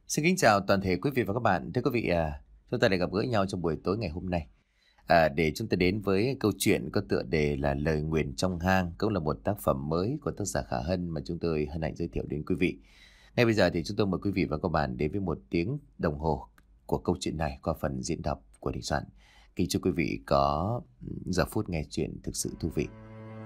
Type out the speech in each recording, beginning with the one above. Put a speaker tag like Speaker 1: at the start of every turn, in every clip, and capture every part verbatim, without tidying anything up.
Speaker 1: Xin kính chào toàn thể quý vị và các bạn. Thưa quý vị, à, chúng ta lại gặp gỡ nhau trong buổi tối ngày hôm nay à, để chúng ta đến với câu chuyện có tựa đề là Lời Nguyền Trong Hang, cũng là một tác phẩm mới của tác giả Khả Hân mà chúng tôi hân hạnh giới thiệu đến quý vị. Ngay bây giờ thì chúng tôi mời quý vị và các bạn đến với một tiếng đồng hồ của câu chuyện này qua phần diễn đọc của Đình Soạn. Kính chúc quý vị có giờ phút nghe chuyện thực sự thú vị.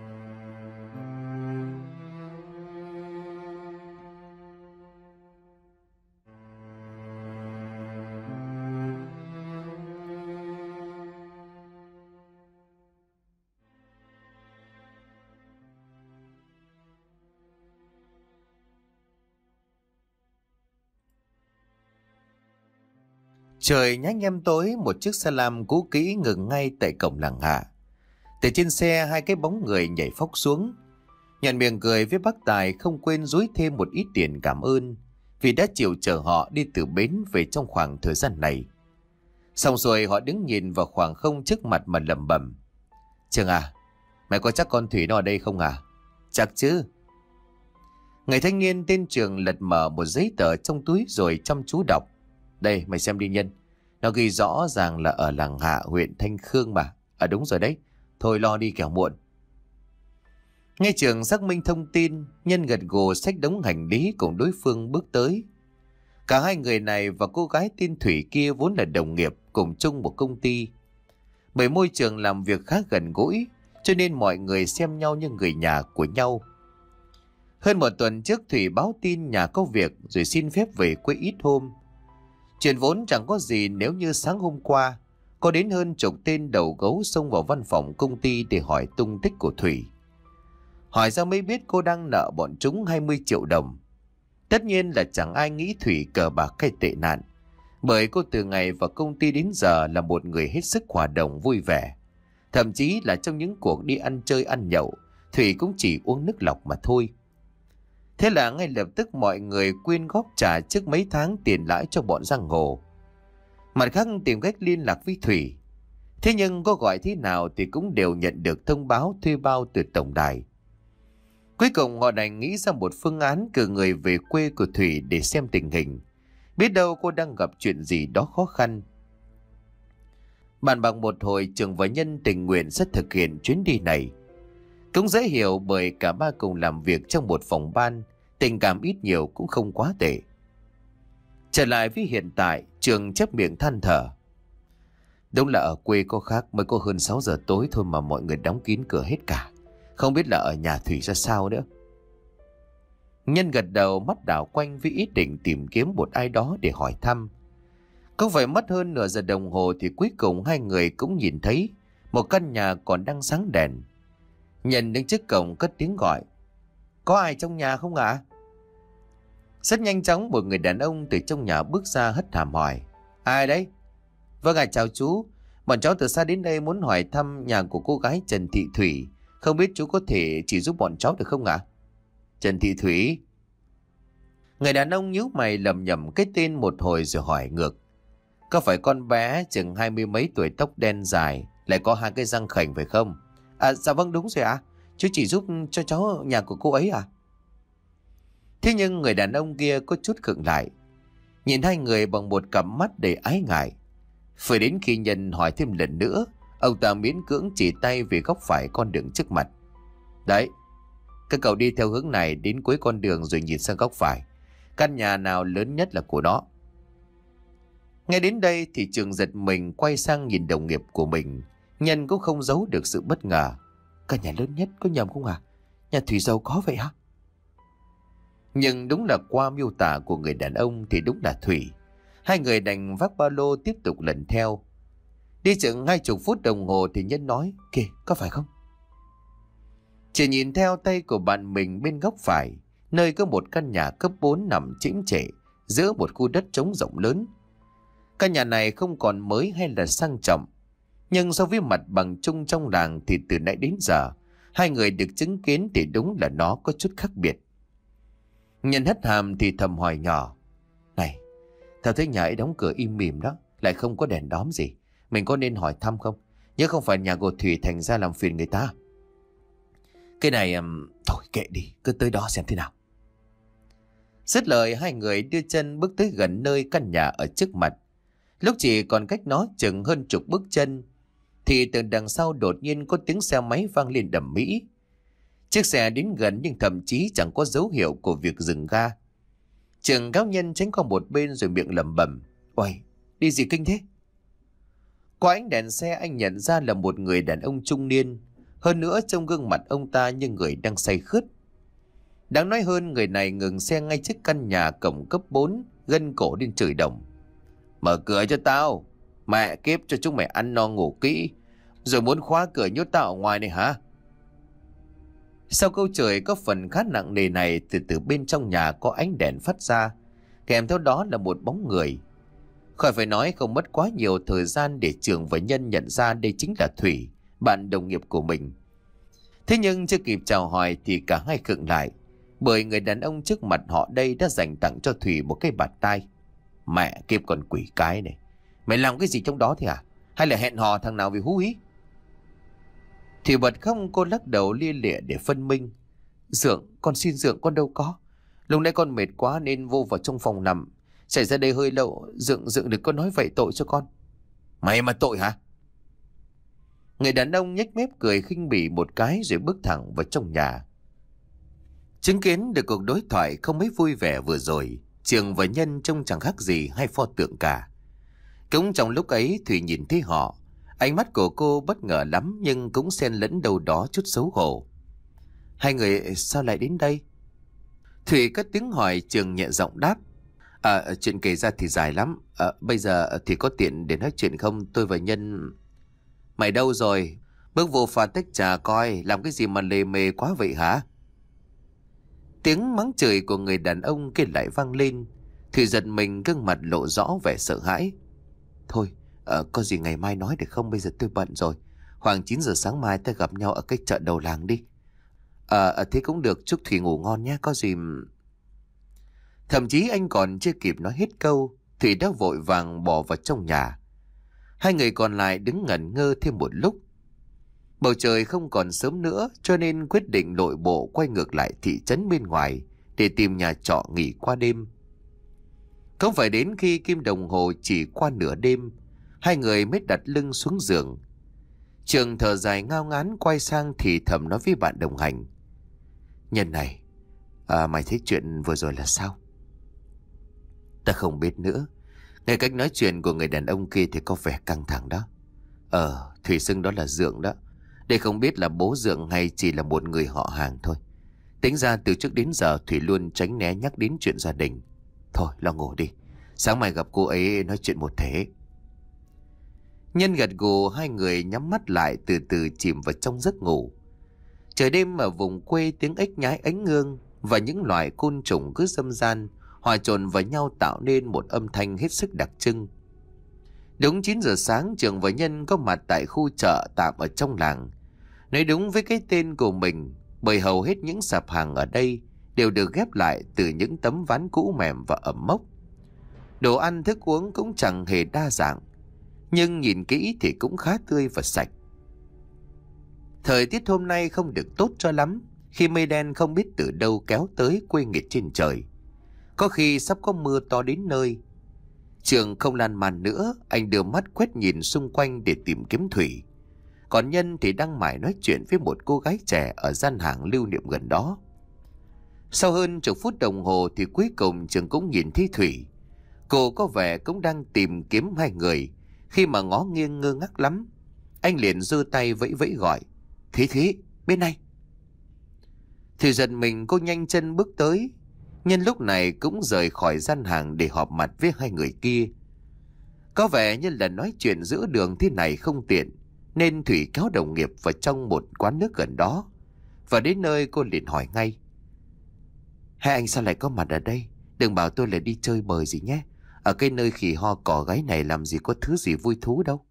Speaker 1: Trời nhá nhem tối, một chiếc xe lam cũ kỹ ngừng ngay tại cổng làng Hạ. Từ trên xe hai cái bóng người nhảy phóc xuống. Nhận miệng cười với bác Tài không quên dúi thêm một ít tiền cảm ơn vì đã chịu chở họ đi từ bến về trong khoảng thời gian này. Xong rồi họ đứng nhìn vào khoảng không trước mặt mà lẩm bẩm: Trường à, mày có chắc con Thủy nó ở đây không à? Chắc chứ. Người thanh niên tên Trường lật mở một giấy tờ trong túi rồi chăm chú đọc. Đây, mày xem đi Nhân. Nó ghi rõ ràng là ở làng Hạ, huyện Thanh Khương mà. À đúng rồi đấy. Thôi lo đi kẻo muộn. Nghe Trường xác minh thông tin, Nhân gật gù xách đống hành lý cùng đối phương bước tới. Cả hai người này và cô gái tên Thủy kia vốn là đồng nghiệp cùng chung một công ty. Bởi môi trường làm việc khá gần gũi, cho nên mọi người xem nhau như người nhà của nhau. Hơn một tuần trước Thủy báo tin nhà có việc rồi xin phép về quê ít hôm. Chuyện vốn chẳng có gì nếu như sáng hôm qua có đến hơn chục tên đầu gấu xông vào văn phòng công ty để hỏi tung tích của Thủy. Hỏi ra mới biết cô đang nợ bọn chúng hai mươi triệu đồng. Tất nhiên là chẳng ai nghĩ Thủy cờ bạc hay tệ nạn, bởi cô từ ngày vào công ty đến giờ là một người hết sức hòa đồng vui vẻ. Thậm chí là trong những cuộc đi ăn chơi ăn nhậu, Thủy cũng chỉ uống nước lọc mà thôi. Thế là ngay lập tức mọi người quyên góp trả trước mấy tháng tiền lãi cho bọn giang hồ. Mặt khác tìm cách liên lạc với Thủy. Thế nhưng có gọi thế nào thì cũng đều nhận được thông báo thuê bao từ tổng đài. Cuối cùng họ đành nghĩ ra một phương án cử người về quê của Thủy để xem tình hình. Biết đâu cô đang gặp chuyện gì đó khó khăn. Bàn bạc một hồi, Trường và Nhân tình nguyện sẽ thực hiện chuyến đi này. Cũng dễ hiểu bởi cả ba cùng làm việc trong một phòng ban, tình cảm ít nhiều cũng không quá tệ. Trở lại với hiện tại, Trường chép miệng than thở. Đúng là ở quê có khác, mới có hơn sáu giờ tối thôi mà mọi người đóng kín cửa hết cả. Không biết là ở nhà Thủy ra sao nữa. Nhân gật đầu, mắt đảo quanh với ý định tìm kiếm một ai đó để hỏi thăm. Không phải mất hơn nửa giờ đồng hồ thì cuối cùng hai người cũng nhìn thấy một căn nhà còn đang sáng đèn. Nhân đứng trước cổng cất tiếng gọi. Có ai trong nhà không ạ? À? Rất nhanh chóng một người đàn ông từ trong nhà bước ra hất hàm hỏi. Ai đấy? Vâng ạ, chào chú. Bọn cháu từ xa đến đây muốn hỏi thăm nhà của cô gái Trần Thị Thủy. Không biết chú có thể chỉ giúp bọn cháu được không ạ? À? Trần Thị Thủy? Người đàn ông nhíu mày lầm nhầm cái tên một hồi rồi hỏi ngược. Có phải con bé chừng hai mươi mấy tuổi, tóc đen dài, lại có hai cái răng khểnh phải không? À dạ vâng, đúng rồi ạ. À. Chú chỉ giúp cho cháu nhà của cô ấy à? Thế nhưng người đàn ông kia có chút khựng lại, nhìn hai người bằng một cặp mắt đầy ái ngại. Phải đến khi Nhân hỏi thêm lần nữa, ông ta miễn cưỡng chỉ tay về góc phải con đường trước mặt. Đấy, các cậu đi theo hướng này đến cuối con đường rồi nhìn sang góc phải. Căn nhà nào lớn nhất là của nó. Nghe đến đây thì Trường giật mình quay sang nhìn đồng nghiệp của mình. Nhân cũng không giấu được sự bất ngờ. Căn nhà lớn nhất có nhầm không à? Nhà Thủy giàu có vậy hả? Nhưng đúng là qua miêu tả của người đàn ông thì đúng là Thủy. Hai người đành vác ba lô tiếp tục lần theo. Đi chừng hai chục phút đồng hồ thì Nhân nói. Kìa, có phải không? Chỉ nhìn theo tay của bạn mình bên góc phải, nơi có một căn nhà cấp bốn nằm chễm chệ giữa một khu đất trống rộng lớn. Căn nhà này không còn mới hay là sang trọng, nhưng so với mặt bằng chung trong làng thì từ nãy đến giờ hai người được chứng kiến thì đúng là nó có chút khác biệt. Nhân hất hàm thì thầm hỏi nhỏ. Này, tao thấy nhà ấy đóng cửa im mỉm đó, lại không có đèn đóm gì. Mình có nên hỏi thăm không? Nhớ không phải nhà của Thủy thành ra làm phiền người ta. Cái này um, thôi kệ đi, cứ tới đó xem thế nào. Dứt lời hai người đưa chân bước tới gần nơi căn nhà ở trước mặt. Lúc chỉ còn cách nó chừng hơn chục bước chân thì từ đằng sau đột nhiên có tiếng xe máy vang lên đầm mỹ. Chiếc xe đến gần nhưng thậm chí chẳng có dấu hiệu của việc dừng ga. Trường cao nhân tránh qua một bên rồi miệng lẩm bẩm: "Uầy, đi gì kinh thế?" Qua ánh đèn xe anh nhận ra là một người đàn ông trung niên. Hơn nữa trong gương mặt ông ta như người đang say khướt. Đáng nói hơn, người này ngừng xe ngay trước căn nhà cổng cấp bốn, gân cổ lên chửi đồng: "Mở cửa cho tao, mẹ kiếp cho chúng mày ăn no ngủ kỹ, rồi muốn khóa cửa nhốt tao ở ngoài này hả?" Sau câu chửi có phần khá nặng nề này, từ từ bên trong nhà có ánh đèn phát ra, kèm theo đó là một bóng người. Khỏi phải nói, không mất quá nhiều thời gian để Trường và Nhân nhận ra đây chính là Thủy, bạn đồng nghiệp của mình. Thế nhưng chưa kịp chào hỏi thì cả hai khựng lại, bởi người đàn ông trước mặt họ đây đã dành tặng cho Thủy một cái bạt tai. "Mẹ kiếp con quỷ cái này, mày làm cái gì trong đó thế hả? Hay là hẹn hò thằng nào vì hú hí?" Thì bật không, cô lắc đầu lia lịa để phân minh: "Dượng, con xin Dượng, con đâu có. Lúc nãy con mệt quá nên vô vào trong phòng nằm. Xảy ra đây hơi lâu, Dượng Dượng đừng có nói vậy tội cho con." "Mày mà tội hả?" Người đàn ông nhếch mép cười khinh bỉ một cái rồi bước thẳng vào trong nhà. Chứng kiến được cuộc đối thoại không mấy vui vẻ vừa rồi, Trường và Nhân trông chẳng khác gì hai pho tượng cả. Cũng trong lúc ấy Thủy nhìn thấy họ, ánh mắt của cô bất ngờ lắm nhưng cũng xen lẫn đâu đó chút xấu hổ. "Hai người sao lại đến đây?" Thủy cất tiếng hỏi. Trường nhẹ giọng đáp: À, chuyện kể ra thì dài lắm. À, bây giờ thì có tiện để nói chuyện không? Tôi và Nhân... Mày đâu rồi? Bước vô pha tách trà coi, làm cái gì mà lề mề quá vậy hả? Tiếng mắng chửi của người đàn ông kia lại vang lên. Thủy giật mình, gương mặt lộ rõ vẻ sợ hãi. Thôi, à, có gì ngày mai nói được không? Bây giờ tôi bận rồi. Khoảng chín giờ sáng mai ta gặp nhau ở cái chợ đầu làng đi. À, thế cũng được, chúc Thủy ngủ ngon nhé, có gì... Thậm chí anh còn chưa kịp nói hết câu, Thủy đã vội vàng bỏ vào trong nhà. Hai người còn lại đứng ngẩn ngơ thêm một lúc. Bầu trời không còn sớm nữa, cho nên quyết định lội bộ quay ngược lại thị trấn bên ngoài để tìm nhà trọ nghỉ qua đêm. Không phải đến khi kim đồng hồ chỉ qua nửa đêm, hai người mới đặt lưng xuống giường. Trường thở dài ngao ngán quay sang thì thầm nói với bạn đồng hành: Nhân này, à, mày thấy chuyện vừa rồi là sao? Ta không biết nữa. Nghe cách nói chuyện của người đàn ông kia thì có vẻ căng thẳng đó. Ờ, Thủy xưng đó là Dượng đó. Đây không biết là bố Dượng hay chỉ là một người họ hàng thôi. Tính ra từ trước đến giờ Thủy luôn tránh né nhắc đến chuyện gia đình. Thôi lo ngủ đi, sáng mai gặp cô ấy nói chuyện một thể. Nhân gật gù, hai người nhắm mắt lại từ từ chìm vào trong giấc ngủ. Trời đêm ở vùng quê, tiếng ếch nhái ánh ngương và những loài côn trùng cứ râm ran hòa trộn vào nhau tạo nên một âm thanh hết sức đặc trưng. Đúng chín giờ sáng, Trường và Nhân có mặt tại khu chợ tạm ở trong làng. Nói đúng với cái tên của mình, bởi hầu hết những sạp hàng ở đây đều được ghép lại từ những tấm ván cũ mềm và ẩm mốc. Đồ ăn thức uống cũng chẳng hề đa dạng, nhưng nhìn kỹ thì cũng khá tươi và sạch. Thời tiết hôm nay không được tốt cho lắm, khi mây đen không biết từ đâu kéo tới quê nghiệt trên trời. Có khi sắp có mưa to đến nơi. Trường không lan man nữa, anh đưa mắt quét nhìn xung quanh để tìm kiếm Thủy. Còn Nhân thì đang mải nói chuyện với một cô gái trẻ ở gian hàng lưu niệm gần đó. Sau hơn chục phút đồng hồ thì cuối cùng Trường cũng nhìn thấy Thủy. Cô có vẻ cũng đang tìm kiếm hai người. Khi mà ngó nghiêng ngơ ngác lắm, anh liền giơ tay vẫy vẫy gọi: Thủy, Thủy, bên này. Thì giật mình, cô nhanh chân bước tới. Nhân lúc này cũng rời khỏi gian hàng để họp mặt với hai người kia. Có vẻ như là nói chuyện giữa đường thế này không tiện, nên Thủy kéo đồng nghiệp vào trong một quán nước gần đó. Và đến nơi cô liền hỏi ngay: Hai anh sao lại có mặt ở đây? Đừng bảo tôi là đi chơi bời gì nhé. Ở cái nơi khỉ ho cỏ gáy này làm gì có thứ gì vui thú đâu.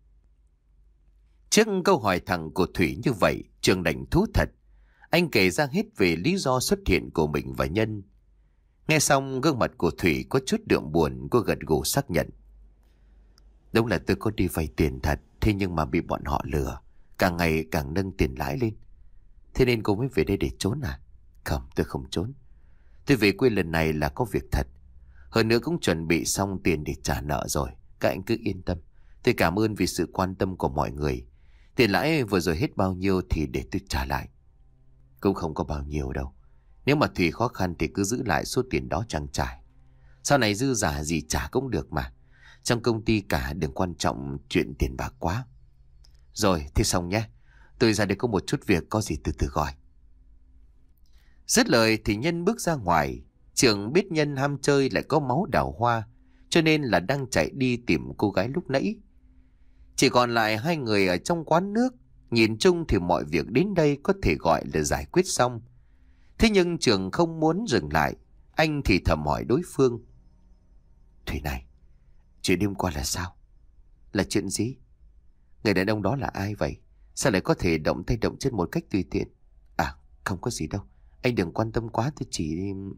Speaker 1: Trước câu hỏi thẳng của Thủy như vậy, Trường đành thú thật. Anh kể ra hết về lý do xuất hiện của mình và Nhân. Nghe xong, gương mặt của Thủy có chút đượm buồn, cô gật gù xác nhận: Đúng là tôi có đi vay tiền thật, thế nhưng mà bị bọn họ lừa, càng ngày càng nâng tiền lãi lên. Thế nên cô mới về đây để trốn à? Không, tôi không trốn. Tôi về quê lần này là có việc thật. Hơn nữa cũng chuẩn bị xong tiền để trả nợ rồi. Các anh cứ yên tâm. Tôi cảm ơn vì sự quan tâm của mọi người. Tiền lãi vừa rồi hết bao nhiêu thì để tôi trả lại. Cũng không có bao nhiêu đâu. Nếu mà Thùy khó khăn thì cứ giữ lại số tiền đó trang trải. Sau này dư giả gì trả cũng được mà. Trong công ty cả đừng quan trọng chuyện tiền bạc quá. Rồi thì xong nhé. Tôi ra đây có một chút việc, có gì từ từ gọi. Dứt lời thì Nhân bước ra ngoài. Trường biết Nhân ham chơi lại có máu đào hoa, cho nên là đang chạy đi tìm cô gái lúc nãy. Chỉ còn lại hai người ở trong quán nước. Nhìn chung thì mọi việc đến đây có thể gọi là giải quyết xong. Thế nhưng Trường không muốn dừng lại. Anh thì thầm hỏi đối phương. Thùy này, chuyện đêm qua là sao? Là chuyện gì? Người đàn ông đó là ai vậy? Sao lại có thể động tay động chân một cách tùy tiện? À, không có gì đâu. Anh đừng quan tâm quá, tôi chỉ...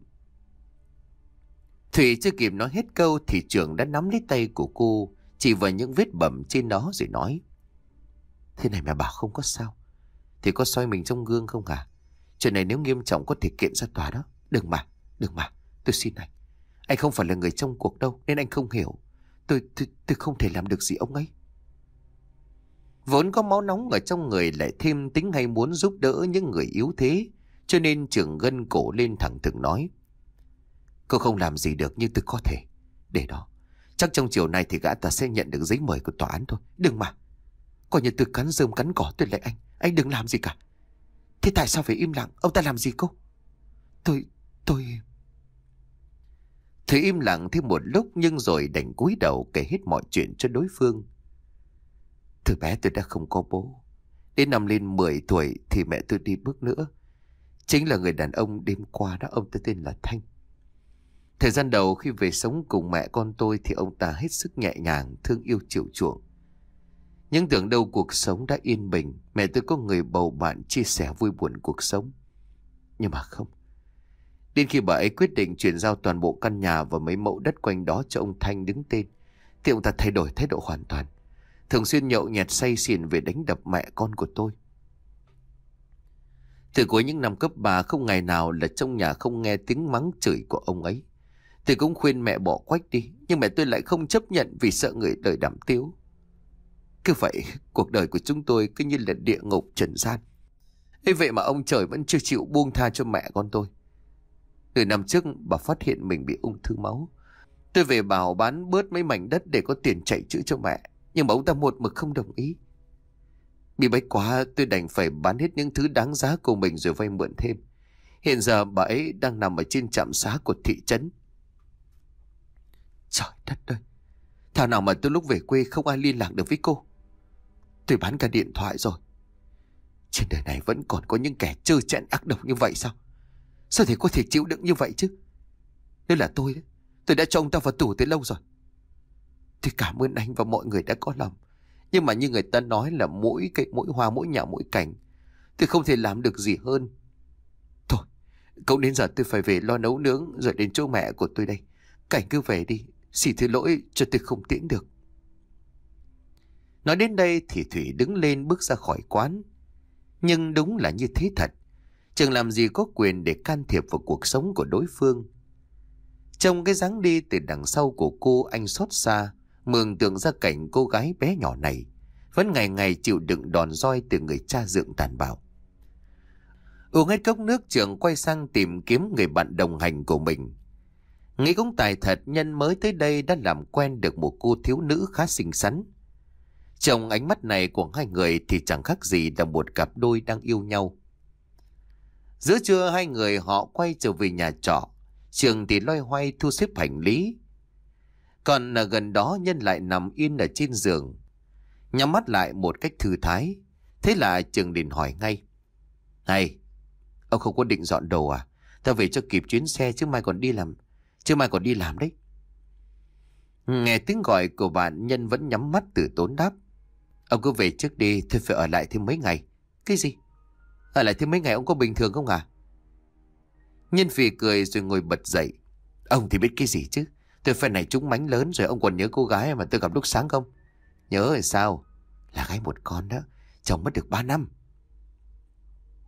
Speaker 1: Thủy chưa kịp nói hết câu thì Trường đã nắm lấy tay của cô, chỉ vào những vết bầm trên đó rồi nói. Thế này mà bảo không có sao thì có soi mình trong gương không hả? Chuyện này nếu nghiêm trọng có thể kiện ra tòa đó. Đừng mà, đừng mà, tôi xin anh. Anh không phải là người trong cuộc đâu nên anh không hiểu. Tôi, tôi, tôi không thể làm được gì ông ấy. Vốn có máu nóng ở trong người lại thêm tính hay muốn giúp đỡ những người yếu thế, cho nên Trường gân cổ lên thẳng thừng nói. Cô không làm gì được nhưng tôi có thể. Để đó, chắc trong chiều nay thì gã ta sẽ nhận được giấy mời của tòa án thôi. Đừng mà, coi như tôi cắn rơm cắn cỏ, tôi lại anh. Anh đừng làm gì cả. Thế tại sao phải im lặng? Ông ta làm gì cô? Tôi, tôi... Thủy im lặng thêm một lúc nhưng rồi đành cúi đầu kể hết mọi chuyện cho đối phương. Từ bé tôi đã không có bố. Đến năm lên mười tuổi thì mẹ tôi đi bước nữa. Chính là người đàn ông đêm qua đó, ông ta tên là Thanh. Thời gian đầu khi về sống cùng mẹ con tôi thì ông ta hết sức nhẹ nhàng, thương yêu chiều chuộng. Nhưng tưởng đâu cuộc sống đã yên bình, mẹ tôi có người bầu bạn chia sẻ vui buồn cuộc sống. Nhưng mà không. Đến khi bà ấy quyết định chuyển giao toàn bộ căn nhà và mấy mẫu đất quanh đó cho ông Thanh đứng tên, thì ông ta thay đổi thái độ hoàn toàn. Thường xuyên nhậu nhẹt say xỉn về đánh đập mẹ con của tôi. Từ cuối những năm cấp ba không ngày nào là trong nhà không nghe tiếng mắng chửi của ông ấy. Tôi cũng khuyên mẹ bỏ quách đi, nhưng mẹ tôi lại không chấp nhận vì sợ người đời đàm tiếu. Cứ vậy, cuộc đời của chúng tôi cứ như là địa ngục trần gian. Thế vậy mà ông trời vẫn chưa chịu buông tha cho mẹ con tôi. Từ năm trước bà phát hiện mình bị ung thư máu. Tôi về bảo bán bớt mấy mảnh đất để có tiền chạy chữa cho mẹ, nhưng mà ông ta một mực không đồng ý. Bị bách quá tôi đành phải bán hết những thứ đáng giá của mình rồi vay mượn thêm. Hiện giờ bà ấy đang nằm ở trên trạm xá của thị trấn. Trời đất ơi, thảo nào mà tôi lúc về quê không ai liên lạc được với cô. Tôi bán cả điện thoại rồi. Trên đời này vẫn còn có những kẻ trơ trẽn ác độc như vậy sao? Sao thì có thể chịu đựng như vậy chứ? Nếu là tôi đấy, tôi đã cho ông ta vào tù từ lâu rồi. Tôi cảm ơn anh và mọi người đã có lòng. Nhưng mà như người ta nói là mỗi cây mỗi hoa mỗi nhà mỗi cảnh. Tôi không thể làm được gì hơn. Thôi, cậu đến giờ tôi phải về lo nấu nướng rồi đến chỗ mẹ của tôi đây. Cảnh cứ về đi, xin thứ lỗi cho tôi không tiễn được. Nói đến đây thì Thủy đứng lên bước ra khỏi quán. Nhưng đúng là như thế thật. Trường làm gì có quyền để can thiệp vào cuộc sống của đối phương. Trong cái dáng đi từ đằng sau của cô, anh xót xa mường tượng ra cảnh cô gái bé nhỏ này vẫn ngày ngày chịu đựng đòn roi từ người cha dượng tàn bạo. Uống hết cốc nước, Trường quay sang tìm kiếm người bạn đồng hành của mình. Nghĩ cũng tài thật, Nhân mới tới đây đã làm quen được một cô thiếu nữ khá xinh xắn. Trong ánh mắt này của hai người thì chẳng khác gì là một cặp đôi đang yêu nhau. Giữa trưa hai người họ quay trở về nhà trọ. Trường thì loay hoay thu xếp hành lý. Còn ở gần đó Nhân lại nằm yên ở trên giường, nhắm mắt lại một cách thư thái. Thế là Trường liền hỏi ngay. Này, ông không có định dọn đồ à? Ta về cho kịp chuyến xe chứ mai còn đi làm. Chứ mai còn đi làm đấy. Nghe tiếng gọi của bạn, Nhân vẫn nhắm mắt từ tốn đáp. Ông cứ về trước đi, tôi phải ở lại thêm mấy ngày. Cái gì? Ở lại thêm mấy ngày ông có bình thường không à? Nhân phì cười rồi ngồi bật dậy. Ông thì biết cái gì chứ. Tôi phải này trúng mánh lớn rồi. Ông còn nhớ cô gái mà tôi gặp lúc sáng không? Nhớ rồi sao? Là gái một con đó. Chồng mất được ba năm.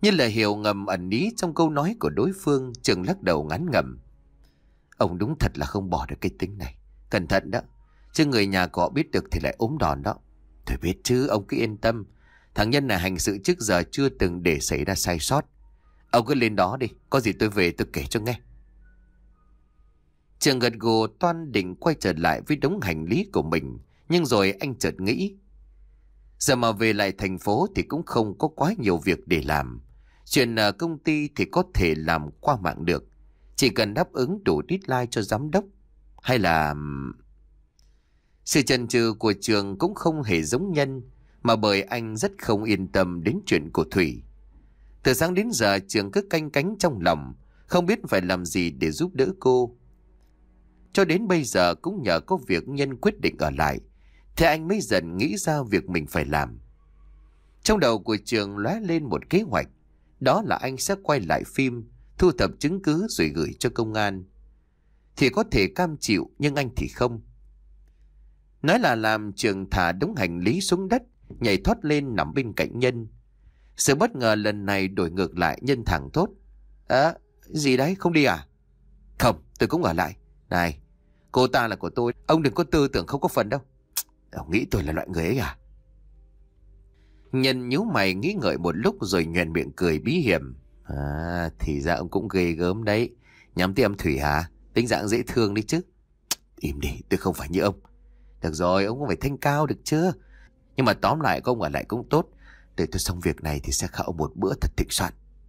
Speaker 1: Như là hiểu ngầm ẩn ý trong câu nói của đối phương, Trường lắc đầu ngán ngẩm. Ông đúng thật là không bỏ được cái tính này. Cẩn thận đó, chứ người nhà của họ biết được thì lại ốm đòn đó. Tôi biết chứ, ông cứ yên tâm. Thằng Nhân này hành sự trước giờ chưa từng để xảy ra sai sót. Ông cứ lên đó đi, có gì tôi về tôi kể cho nghe. Trường gật gù toan định quay trở lại với đống hành lý của mình. Nhưng rồi anh chợt nghĩ, giờ mà về lại thành phố thì cũng không có quá nhiều việc để làm. Chuyện ở công ty thì có thể làm qua mạng được, chỉ cần đáp ứng đủ deadline cho giám đốc. Hay là... Sự chần chừ của Trường cũng không hề giống Nhân, mà bởi anh rất không yên tâm đến chuyện của Thủy. Từ sáng đến giờ Trường cứ canh cánh trong lòng, không biết phải làm gì để giúp đỡ cô. Cho đến bây giờ cũng nhờ có việc Nhân quyết định ở lại, thì anh mới dần nghĩ ra việc mình phải làm. Trong đầu của Trường lóe lên một kế hoạch, đó là anh sẽ quay lại phim, thu thập chứng cứ rồi gửi cho công an. Thì có thể cam chịu, nhưng anh thì không. Nói là làm, Trường thả đống hành lý xuống đất, nhảy thoát lên nằm bên cạnh Nhân. Sự bất ngờ lần này đổi ngược lại. Nhân thẳng thốt: À, gì đấy, không đi à? Không, tôi cũng ở lại. Này, cô ta là của tôi, ông đừng có tư tưởng không có phần đâu. Ông nghĩ tôi là loại người ấy à? Nhân nhíu mày nghĩ ngợi một lúc rồi nhoẻn miệng cười bí hiểm. À, thì ra ông cũng ghê gớm đấy. Nhắm tới em Thủy hả? Tính dạng dễ thương đi chứ. Im đi, tôi không phải như ông. Được rồi, ông cũng phải thanh cao được chưa? Nhưng mà tóm lại, ông ở lại cũng tốt. Để tôi xong việc này thì sẽ khao một bữa thật thịnh soạn.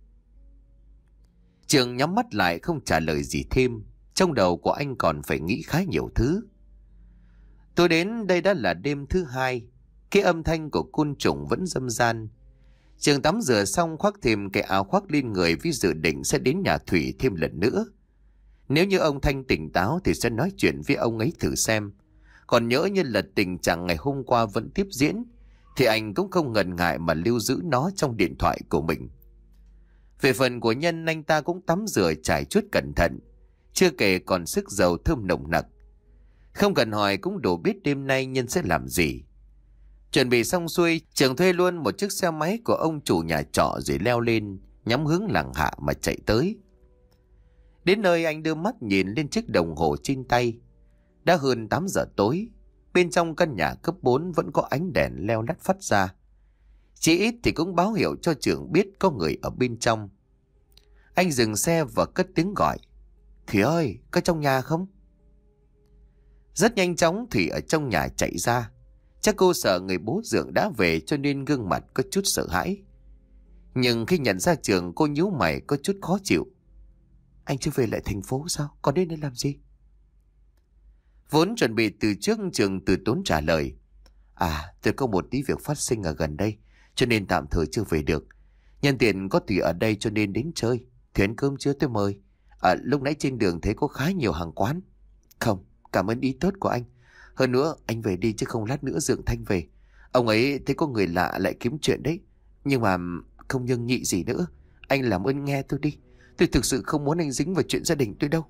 Speaker 1: Trường nhắm mắt lại không trả lời gì thêm. Trong đầu của anh còn phải nghĩ khá nhiều thứ. Tôi đến đây đã là đêm thứ hai. Cái âm thanh của côn trùng vẫn râm ran. Trường tắm rửa xong khoác thêm cái áo khoác lên người với dự định sẽ đến nhà Thủy thêm lần nữa. Nếu như ông Thanh tỉnh táo thì sẽ nói chuyện với ông ấy thử xem. Còn nhỡ như là tình trạng ngày hôm qua vẫn tiếp diễn thì anh cũng không ngần ngại mà lưu giữ nó trong điện thoại của mình. Về phần của Nhân, anh ta cũng tắm rửa trải chuốt cẩn thận, chưa kể còn sức dầu thơm nồng nặc. Không cần hỏi cũng đủ biết đêm nay Nhân sẽ làm gì. Chuẩn bị xong xuôi, Trường thuê luôn một chiếc xe máy của ông chủ nhà trọ rồi leo lên, nhắm hướng làng hạ mà chạy tới. Đến nơi anh đưa mắt nhìn lên chiếc đồng hồ trên tay. Đã hơn tám giờ tối, bên trong căn nhà cấp bốn vẫn có ánh đèn leo lắt phát ra. Chỉ ít thì cũng báo hiệu cho Trường biết có người ở bên trong. Anh dừng xe và cất tiếng gọi: Thủy ơi, có trong nhà không? Rất nhanh chóng Thủy ở trong nhà chạy ra. Chắc cô sợ người bố dượng đã về cho nên gương mặt có chút sợ hãi. Nhưng khi nhận ra Trường, cô nhíu mày có chút khó chịu. Anh chưa về lại thành phố sao? Còn đến đây làm gì? Vốn chuẩn bị từ trước, Trường từ tốn trả lời: À, tôi có một tí việc phát sinh ở gần đây, cho nên tạm thời chưa về được. Nhân tiện có Thủy ở đây cho nên đến chơi. Thì ăn cơm chưa tôi mời. À, lúc nãy trên đường thấy có khá nhiều hàng quán. Không, cảm ơn ý tốt của anh. Hơn nữa, anh về đi chứ không lát nữa Dượng Thanh về. Ông ấy thấy có người lạ lại kiếm chuyện đấy. Nhưng mà không nhân nhị gì nữa. Anh làm ơn nghe tôi đi. Tôi thực sự không muốn anh dính vào chuyện gia đình tôi đâu.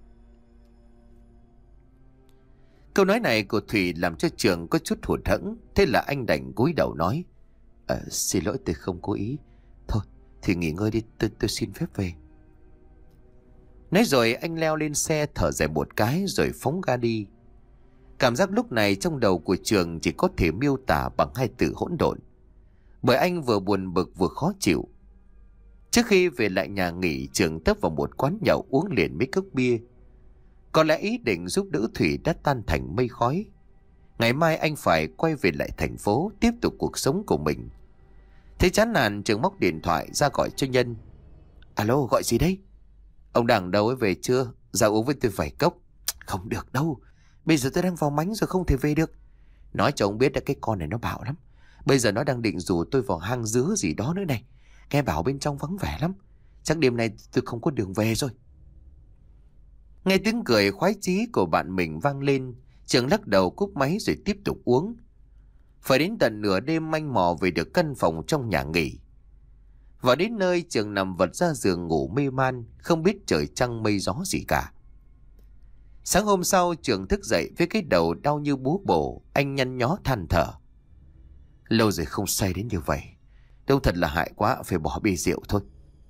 Speaker 1: Câu nói này của Thủy làm cho Trường có chút hụt hẫng. Thế là anh đành cúi đầu nói: à, Xin lỗi, tôi không cố ý. Thôi thì nghỉ ngơi đi, tôi, tôi xin phép về. Nói rồi anh leo lên xe, thở dài một cái rồi phóng ga đi. Cảm giác lúc này trong đầu của Trường chỉ có thể miêu tả bằng hai từ hỗn độn. Bởi anh vừa buồn bực vừa khó chịu. Trước khi về lại nhà nghỉ, Trường tấp vào một quán nhậu uống liền mấy cốc bia. Có lẽ ý định giúp đỡ Thủy đã tan thành mây khói. Ngày mai anh phải quay về lại thành phố, tiếp tục cuộc sống của mình. Thế chán nản, Trường móc điện thoại ra gọi cho Nhân. Alo, gọi gì đấy? Ông Đằng đâu ấy, về chưa? Ra uống với tôi vài cốc. Không được đâu, bây giờ tôi đang vào mánh rồi, không thể về được. Nói cho ông biết là cái con này nó bạo lắm. Bây giờ nó đang định rủ tôi vào hang dứa gì đó nữa này. Nghe bảo bên trong vắng vẻ lắm. Chắc đêm nay tôi không có đường về rồi. Nghe tiếng cười khoái chí của bạn mình vang lên, Trường lắc đầu cúp máy rồi tiếp tục uống. Phải đến tận nửa đêm anh mò về được căn phòng trong nhà nghỉ. Và đến nơi, Trường nằm vật ra giường ngủ mê man, không biết trời trăng mây gió gì cả. Sáng hôm sau, Trường thức dậy với cái đầu đau như búa bổ. Anh nhăn nhó than thở: Lâu rồi không say đến như vậy. Đâu thật là hại quá, phải bỏ bia rượu thôi.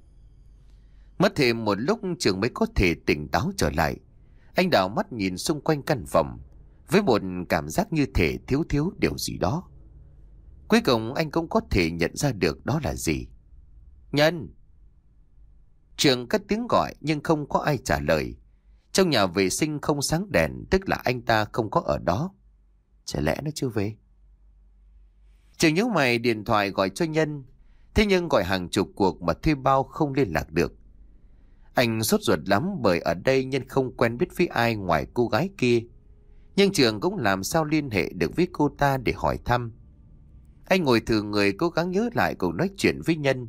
Speaker 1: Mất thêm một lúc Trường mới có thể tỉnh táo trở lại. Anh đảo mắt nhìn xung quanh căn phòng với một cảm giác như thể thiếu thiếu điều gì đó. Cuối cùng anh cũng có thể nhận ra được đó là gì. Nhân! Trường cất tiếng gọi nhưng không có ai trả lời. Trong nhà vệ sinh không sáng đèn, tức là anh ta không có ở đó. Chả lẽ nó chưa về? Trường nhíu mày điện thoại gọi cho Nhân. Thế nhưng gọi hàng chục cuộc mà thuê bao không liên lạc được. Anh sốt ruột lắm bởi ở đây Nhân không quen biết với ai ngoài cô gái kia. Nhưng Trường cũng làm sao liên hệ được với cô ta để hỏi thăm. Anh ngồi thử người cố gắng nhớ lại cuộc nói chuyện với Nhân.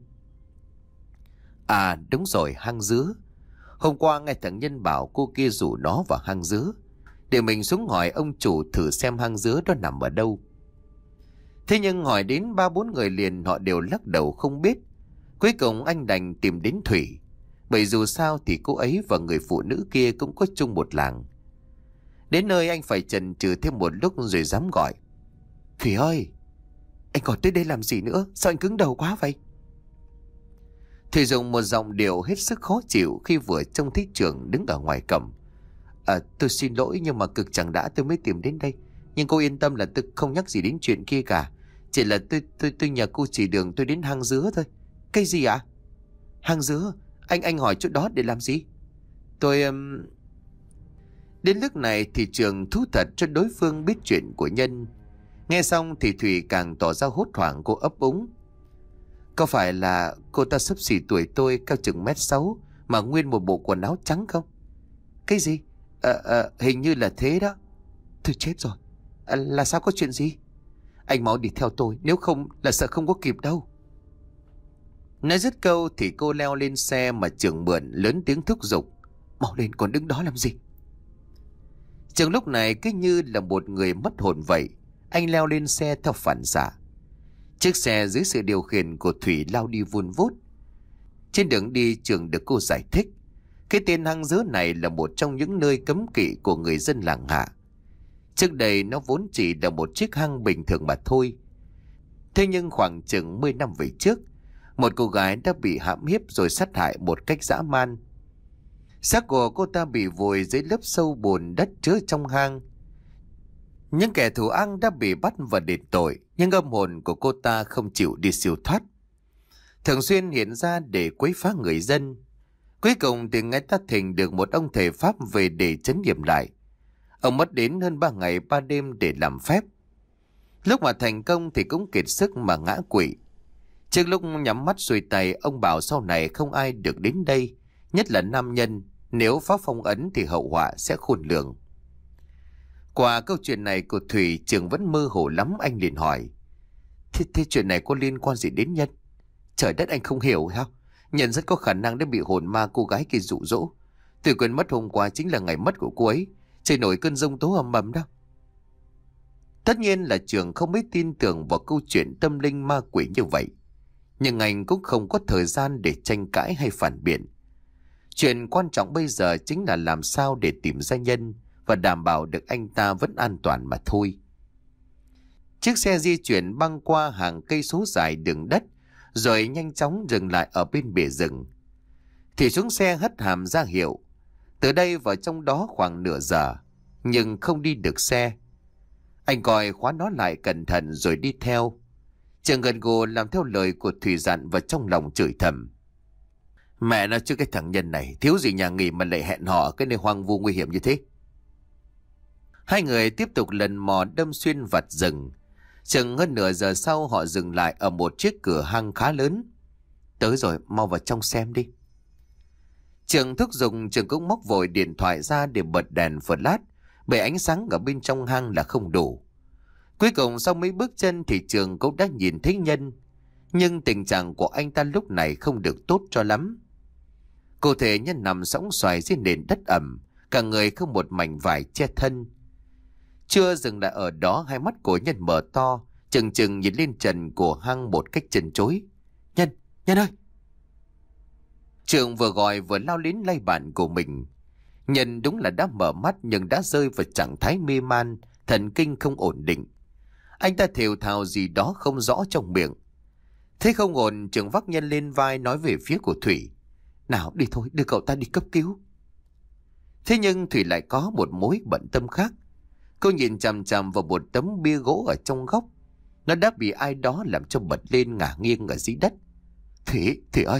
Speaker 1: À đúng rồi, hang dứa. Hôm qua nghe thằng Nhân bảo cô kia rủ nó vào hang dứa, để mình xuống hỏi ông chủ thử xem hang dứa đó nằm ở đâu. Thế nhưng hỏi đến ba bốn người liền họ đều lắc đầu không biết. Cuối cùng anh đành tìm đến Thủy, bởi dù sao thì cô ấy và người phụ nữ kia cũng có chung một làng. Đến nơi anh phải chần chừ thêm một lúc rồi dám gọi. Thủy ơi, anh còn tới đây làm gì nữa? Sao anh cứng đầu quá vậy? Thủy dùng một giọng điệu hết sức khó chịu khi vừa trông thấy Trường đứng ở ngoài cổng. À, tôi xin lỗi nhưng mà cực chẳng đã tôi mới tìm đến đây. Nhưng cô yên tâm là tôi không nhắc gì đến chuyện kia cả. Chỉ là tôi tôi tôi nhờ cô chỉ đường tôi đến hang dứa thôi. Cái gì ạ? À? Hang dứa? Anh anh hỏi chỗ đó để làm gì? Tôi... Um... Đến lúc này thì Trường thú thật cho đối phương biết chuyện của Nhân. Nghe xong thì Thủy càng tỏ ra hốt hoảng, cô ấp úng. Có phải là cô ta xấp xỉ tuổi tôi, cao chừng mét sáu mà nguyên một bộ quần áo trắng không? Cái gì? À, à, hình như là thế đó. Tôi chết rồi. À, là sao, có chuyện gì? Anh mau đi theo tôi, nếu không là sợ không có kịp đâu. Nói dứt câu thì cô leo lên xe mà Trường mượn, lớn tiếng thúc giục. Mau lên, còn đứng đó làm gì? Trường lúc này cứ như là một người mất hồn vậy. Anh leo lên xe theo phản xạ. Chiếc xe dưới sự điều khiển của Thủy lao đi vun vút. Trên đường đi Trường được cô giải thích. Cái tên hang dứa này là một trong những nơi cấm kỵ của người dân làng Hạ. Trước đây nó vốn chỉ là một chiếc hang bình thường mà thôi. Thế nhưng khoảng chừng mười năm về trước, một cô gái đã bị hãm hiếp rồi sát hại một cách dã man. Xác của cô ta bị vùi dưới lớp sâu bùn đất chứa trong hang. Những kẻ thù ác đã bị bắt và đền tội, nhưng âm hồn của cô ta không chịu đi siêu thoát, thường xuyên hiện ra để quấy phá người dân. Cuối cùng thì người ta thỉnh được một ông thầy Pháp về để trấn nghiệm lại. Ông mất đến hơn ba ngày ba đêm để làm phép. Lúc mà thành công thì cũng kiệt sức mà ngã quỵ. Trước lúc nhắm mắt xuôi tay, ông bảo sau này không ai được đến đây, nhất là nam nhân, nếu phá phong ấn thì hậu họa sẽ khôn lường. Qua câu chuyện này của Thủy, Trường vẫn mơ hồ lắm. Anh liền hỏi, Thế, thế chuyện này có liên quan gì đến Nhân? Trời đất, anh không hiểu sao? Nhân rất có khả năng đã bị hồn ma cô gái kia dụ dỗ. Tôi quên mất hôm qua chính là ngày mất của cô ấy, trời nổi cơn giông tố ầm ầm đó. Tất nhiên là Trường không mấy tin tưởng vào câu chuyện tâm linh ma quỷ như vậy, nhưng anh cũng không có thời gian để tranh cãi hay phản biện. Chuyện quan trọng bây giờ chính là làm sao để tìm ra Nhân và đảm bảo được anh ta vẫn an toàn mà thôi. Chiếc xe di chuyển băng qua hàng cây số dài đường đất, rồi nhanh chóng dừng lại ở bên bìa rừng. Thì xuống xe hất hàm ra hiệu. Từ đây vào trong đó khoảng nửa giờ, nhưng không đi được xe. Anh coi khóa nó lại cẩn thận rồi đi theo. Trường gần gù làm theo lời của Thủy dặn và trong lòng chửi thầm. Mẹ nó chứ, cái thằng Nhân này thiếu gì nhà nghỉ mà lại hẹn hò cái nơi hoang vu nguy hiểm như thế. Hai người tiếp tục lần mò đâm xuyên vặt rừng. Chừng hơn nửa giờ sau họ dừng lại ở một chiếc cửa hang khá lớn. Tới rồi, mau vào trong xem đi. Trường thúc giục, Trường cũng móc vội điện thoại ra để bật đèn flash, bởi ánh sáng ở bên trong hang là không đủ. Cuối cùng sau mấy bước chân thì Trường cũng đã nhìn thấy Nhân, nhưng tình trạng của anh ta lúc này không được tốt cho lắm. Cụ thể Nhân nằm sõng xoài trên nền đất ẩm, cả người không một mảnh vải che thân. Chưa dừng lại ở đó, hai mắt của Nhân mở to, chừng chừng nhìn lên trần của hang một cách chần chối. Nhân, Nhân ơi! Trường vừa gọi vừa lao đến lay bạn của mình. Nhân đúng là đã mở mắt nhưng đã rơi vào trạng thái mê man, thần kinh không ổn định. Anh ta thều thào gì đó không rõ trong miệng. Thế không ổn, Trường vác Nhân lên vai nói về phía của Thủy. Nào đi thôi, đưa cậu ta đi cấp cứu. Thế nhưng Thủy lại có một mối bận tâm khác. Cô nhìn chằm chằm vào một tấm bia gỗ ở trong góc. Nó đã bị ai đó làm cho bật lên ngả nghiêng ở dưới đất. Thủy, Thủy ơi!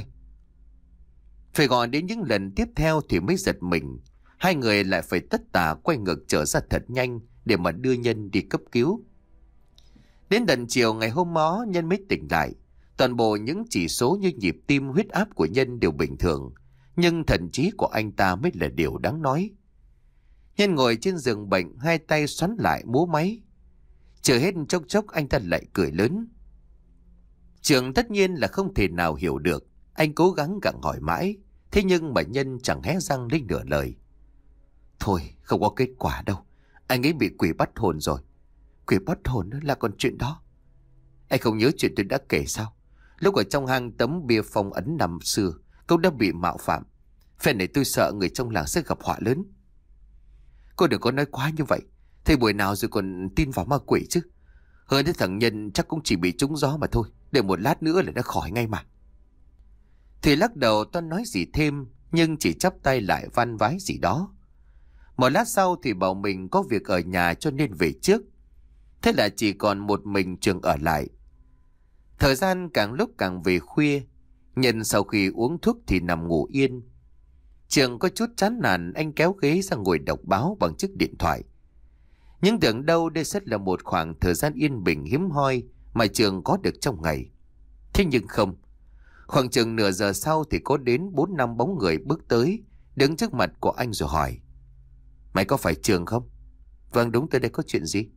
Speaker 1: Phải gọi đến những lần tiếp theo thì mới giật mình. Hai người lại phải tất tả quay ngược trở ra thật nhanh để mà đưa Nhân đi cấp cứu. Đến tận chiều ngày hôm đó, Nhân mới tỉnh lại. Toàn bộ những chỉ số như nhịp tim, huyết áp của Nhân đều bình thường. Nhưng thần trí của anh ta mới là điều đáng nói. Nhân ngồi trên giường bệnh, hai tay xoắn lại múa máy. Chờ hết chốc chốc anh ta lại cười lớn. Trường tất nhiên là không thể nào hiểu được. Anh cố gắng gặng hỏi mãi. Thế nhưng mà Nhân chẳng hé răng lên nửa lời. Thôi không có kết quả đâu. Anh ấy bị quỷ bắt hồn rồi. Quỷ bắt hồn là còn chuyện đó. Anh không nhớ chuyện tôi đã kể sao? Lúc ở trong hang tấm bia phong ấn năm xưa, cậu đã bị mạo phạm. Phen này tôi sợ người trong làng sẽ gặp họa lớn. Cô đừng có nói quá như vậy. Thầy buổi nào rồi còn tin vào ma quỷ chứ? Hơn thế thằng Nhân chắc cũng chỉ bị trúng gió mà thôi. Để một lát nữa là nó khỏi ngay mà. Thì lắc đầu toan nói gì thêm, nhưng chỉ chắp tay lại van vái gì đó. Một lát sau thì bảo mình có việc ở nhà cho nên về trước. Thế là chỉ còn một mình Trường ở lại. Thời gian càng lúc càng về khuya. Nhân sau khi uống thuốc thì nằm ngủ yên. Trường có chút chán nản, anh kéo ghế ra ngồi đọc báo bằng chiếc điện thoại. Nhưng tưởng đâu đây sẽ là một khoảng thời gian yên bình hiếm hoi mà Trường có được trong ngày. Thế nhưng không. Khoảng chừng nửa giờ sau thì có đến bốn năm bóng người bước tới, đứng trước mặt của anh rồi hỏi. Mày có phải Trường không? Vâng đúng, tới đây có chuyện gì?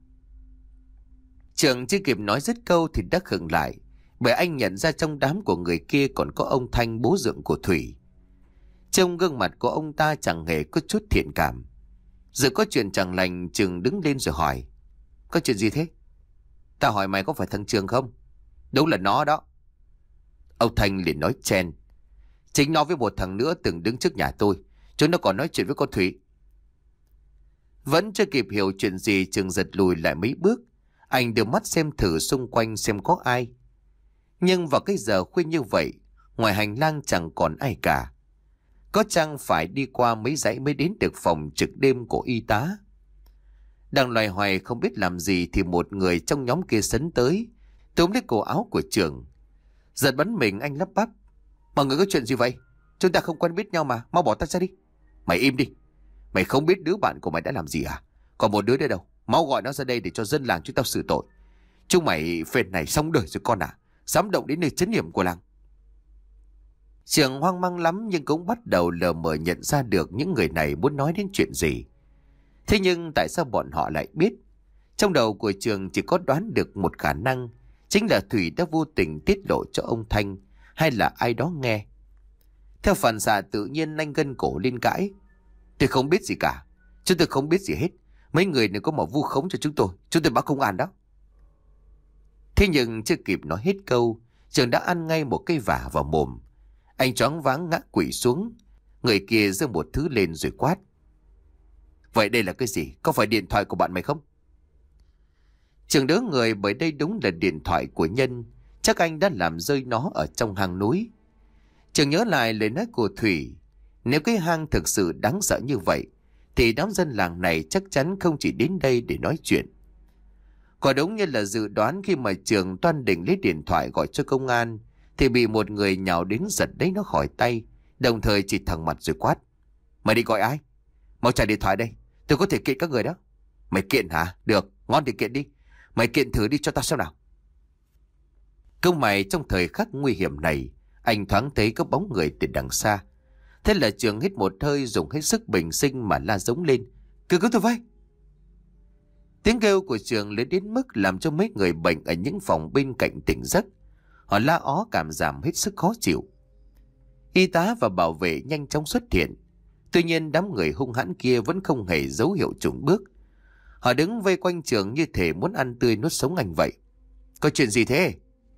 Speaker 1: Trường chưa kịp nói dứt câu thì đã khựng lại, bởi anh nhận ra trong đám của người kia còn có ông Thanh, bố dượng của Thủy. Trông gương mặt của ông ta chẳng hề có chút thiện cảm. Giờ có chuyện chẳng lành, Trường đứng lên rồi hỏi. Có chuyện gì thế? Ta hỏi mày có phải thằng Trường không? Đúng là nó đó. Ông Thanh liền nói chen. Chính nó với một thằng nữa từng đứng trước nhà tôi. Chúng nó còn nói chuyện với con Thủy. Vẫn chưa kịp hiểu chuyện gì, Trường giật lùi lại mấy bước. Anh đưa mắt xem thử xung quanh xem có ai. Nhưng vào cái giờ khuya như vậy, ngoài hành lang chẳng còn ai cả. Có chăng phải đi qua mấy dãy mới đến được phòng trực đêm của y tá. Đang loay hoay không biết làm gì thì một người trong nhóm kia sấn tới, túm lấy cổ áo của Trường. Giật bắn mình, anh lắp bắp. Mọi người có chuyện gì vậy? Chúng ta không quen biết nhau mà, mau bỏ ta ra đi. Mày im đi. Mày không biết đứa bạn của mày đã làm gì à? Còn một đứa nữa đâu? Mau gọi nó ra đây để cho dân làng chúng tao xử tội. Chúng mày phên này xong đời rồi con à? Dám động đến nơi trấn yểm của làng. Trường hoang mang lắm nhưng cũng bắt đầu lờ mờ nhận ra được những người này muốn nói đến chuyện gì. Thế nhưng tại sao bọn họ lại biết? Trong đầu của Trường chỉ có đoán được một khả năng, chính là Thủy đã vô tình tiết lộ cho ông Thanh, hay là ai đó nghe. Theo phản xạ tự nhiên anh gân cổ lên cãi. Tôi không biết gì cả. Chúng tôi không biết gì hết. Mấy người này có mà vu khống cho chúng tôi. Chúng tôi báo công an đó. Thế nhưng chưa kịp nói hết câu, Trường đã ăn ngay một cây vả vào mồm. Anh choáng váng ngã quỵ xuống. Người kia giơ một thứ lên rồi quát. Vậy đây là cái gì? Có phải điện thoại của bạn mày không? Trường đỡ người, bởi đây đúng là điện thoại của Nhân. Chắc anh đã làm rơi nó ở trong hang núi. Trường nhớ lại lời nói của Thủy. Nếu cái hang thực sự đáng sợ như vậy, thì đám dân làng này chắc chắn không chỉ đến đây để nói chuyện. Quả đúng như là dự đoán, khi mà Trường toan định lấy điện thoại gọi cho công an, thì bị một người nhào đến giật lấy nó khỏi tay, đồng thời chỉ thẳng mặt rồi quát. Mày đi gọi ai? Mau trả điện thoại đây, tôi có thể kiện các người đó. Mày kiện hả? Được, ngon thì kiện đi. Mày kiện thử đi cho tao xem nào. Câu mày trong thời khắc nguy hiểm này, anh thoáng thấy có bóng người từ đằng xa. Thế là Trường hít một hơi, dùng hết sức bình sinh mà la giống lên. Cứu cứu tôi với! Tiếng kêu của Trường lớn đến mức làm cho mấy người bệnh ở những phòng bên cạnh tỉnh giấc. Họ la ó cảm giảm hết sức khó chịu. Y tá và bảo vệ nhanh chóng xuất hiện. Tuy nhiên đám người hung hãn kia vẫn không hề dấu hiệu chùn bước. Họ đứng vây quanh Trường như thể muốn ăn tươi nuốt sống anh vậy. Có chuyện gì thế?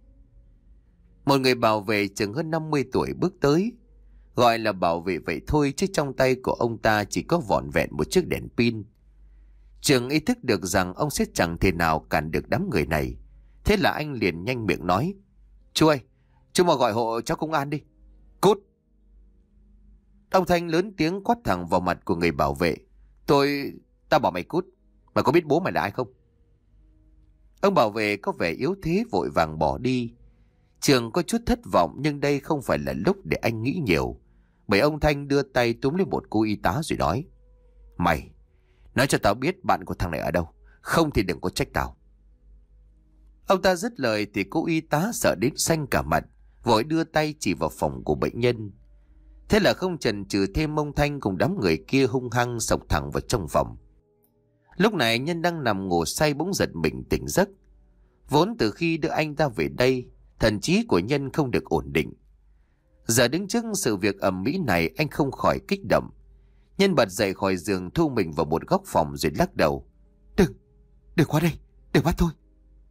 Speaker 1: Một người bảo vệ chừng hơn năm mươi tuổi bước tới. Gọi là bảo vệ vậy thôi, chứ trong tay của ông ta chỉ có vỏn vẹn một chiếc đèn pin. Trường ý thức được rằng ông sẽ chẳng thể nào cản được đám người này. Thế là anh liền nhanh miệng nói. Chú ơi, chú mà gọi hộ cháu công an đi. Cút! Ông Thanh lớn tiếng quát thẳng vào mặt của người bảo vệ. Tôi... Tao bảo mày cút. Mày có biết bố mày là ai không? Ông bảo vệ có vẻ yếu thế vội vàng bỏ đi. Trường có chút thất vọng nhưng đây không phải là lúc để anh nghĩ nhiều. Bởi ông Thanh đưa tay túm lên một cô y tá rồi nói. Mày, nói cho tao biết bạn của thằng này ở đâu. Không thì đừng có trách tao. Ông ta dứt lời thì cô y tá sợ đến xanh cả mặt, vội đưa tay chỉ vào phòng của bệnh nhân. Thế là không chần chừ thêm, ông Thanh cùng đám người kia hung hăng xộc thẳng vào trong phòng. Lúc này Nhân đang nằm ngủ say bỗng giật mình tỉnh giấc. Vốn từ khi đưa anh ta về đây, thần trí của Nhân không được ổn định. Giờ đứng trước sự việc ầm ĩ này, anh không khỏi kích động. Nhân bật dậy khỏi giường, thu mình vào một góc phòng rồi lắc đầu. Đừng, đừng qua đây, đừng bắt tôi.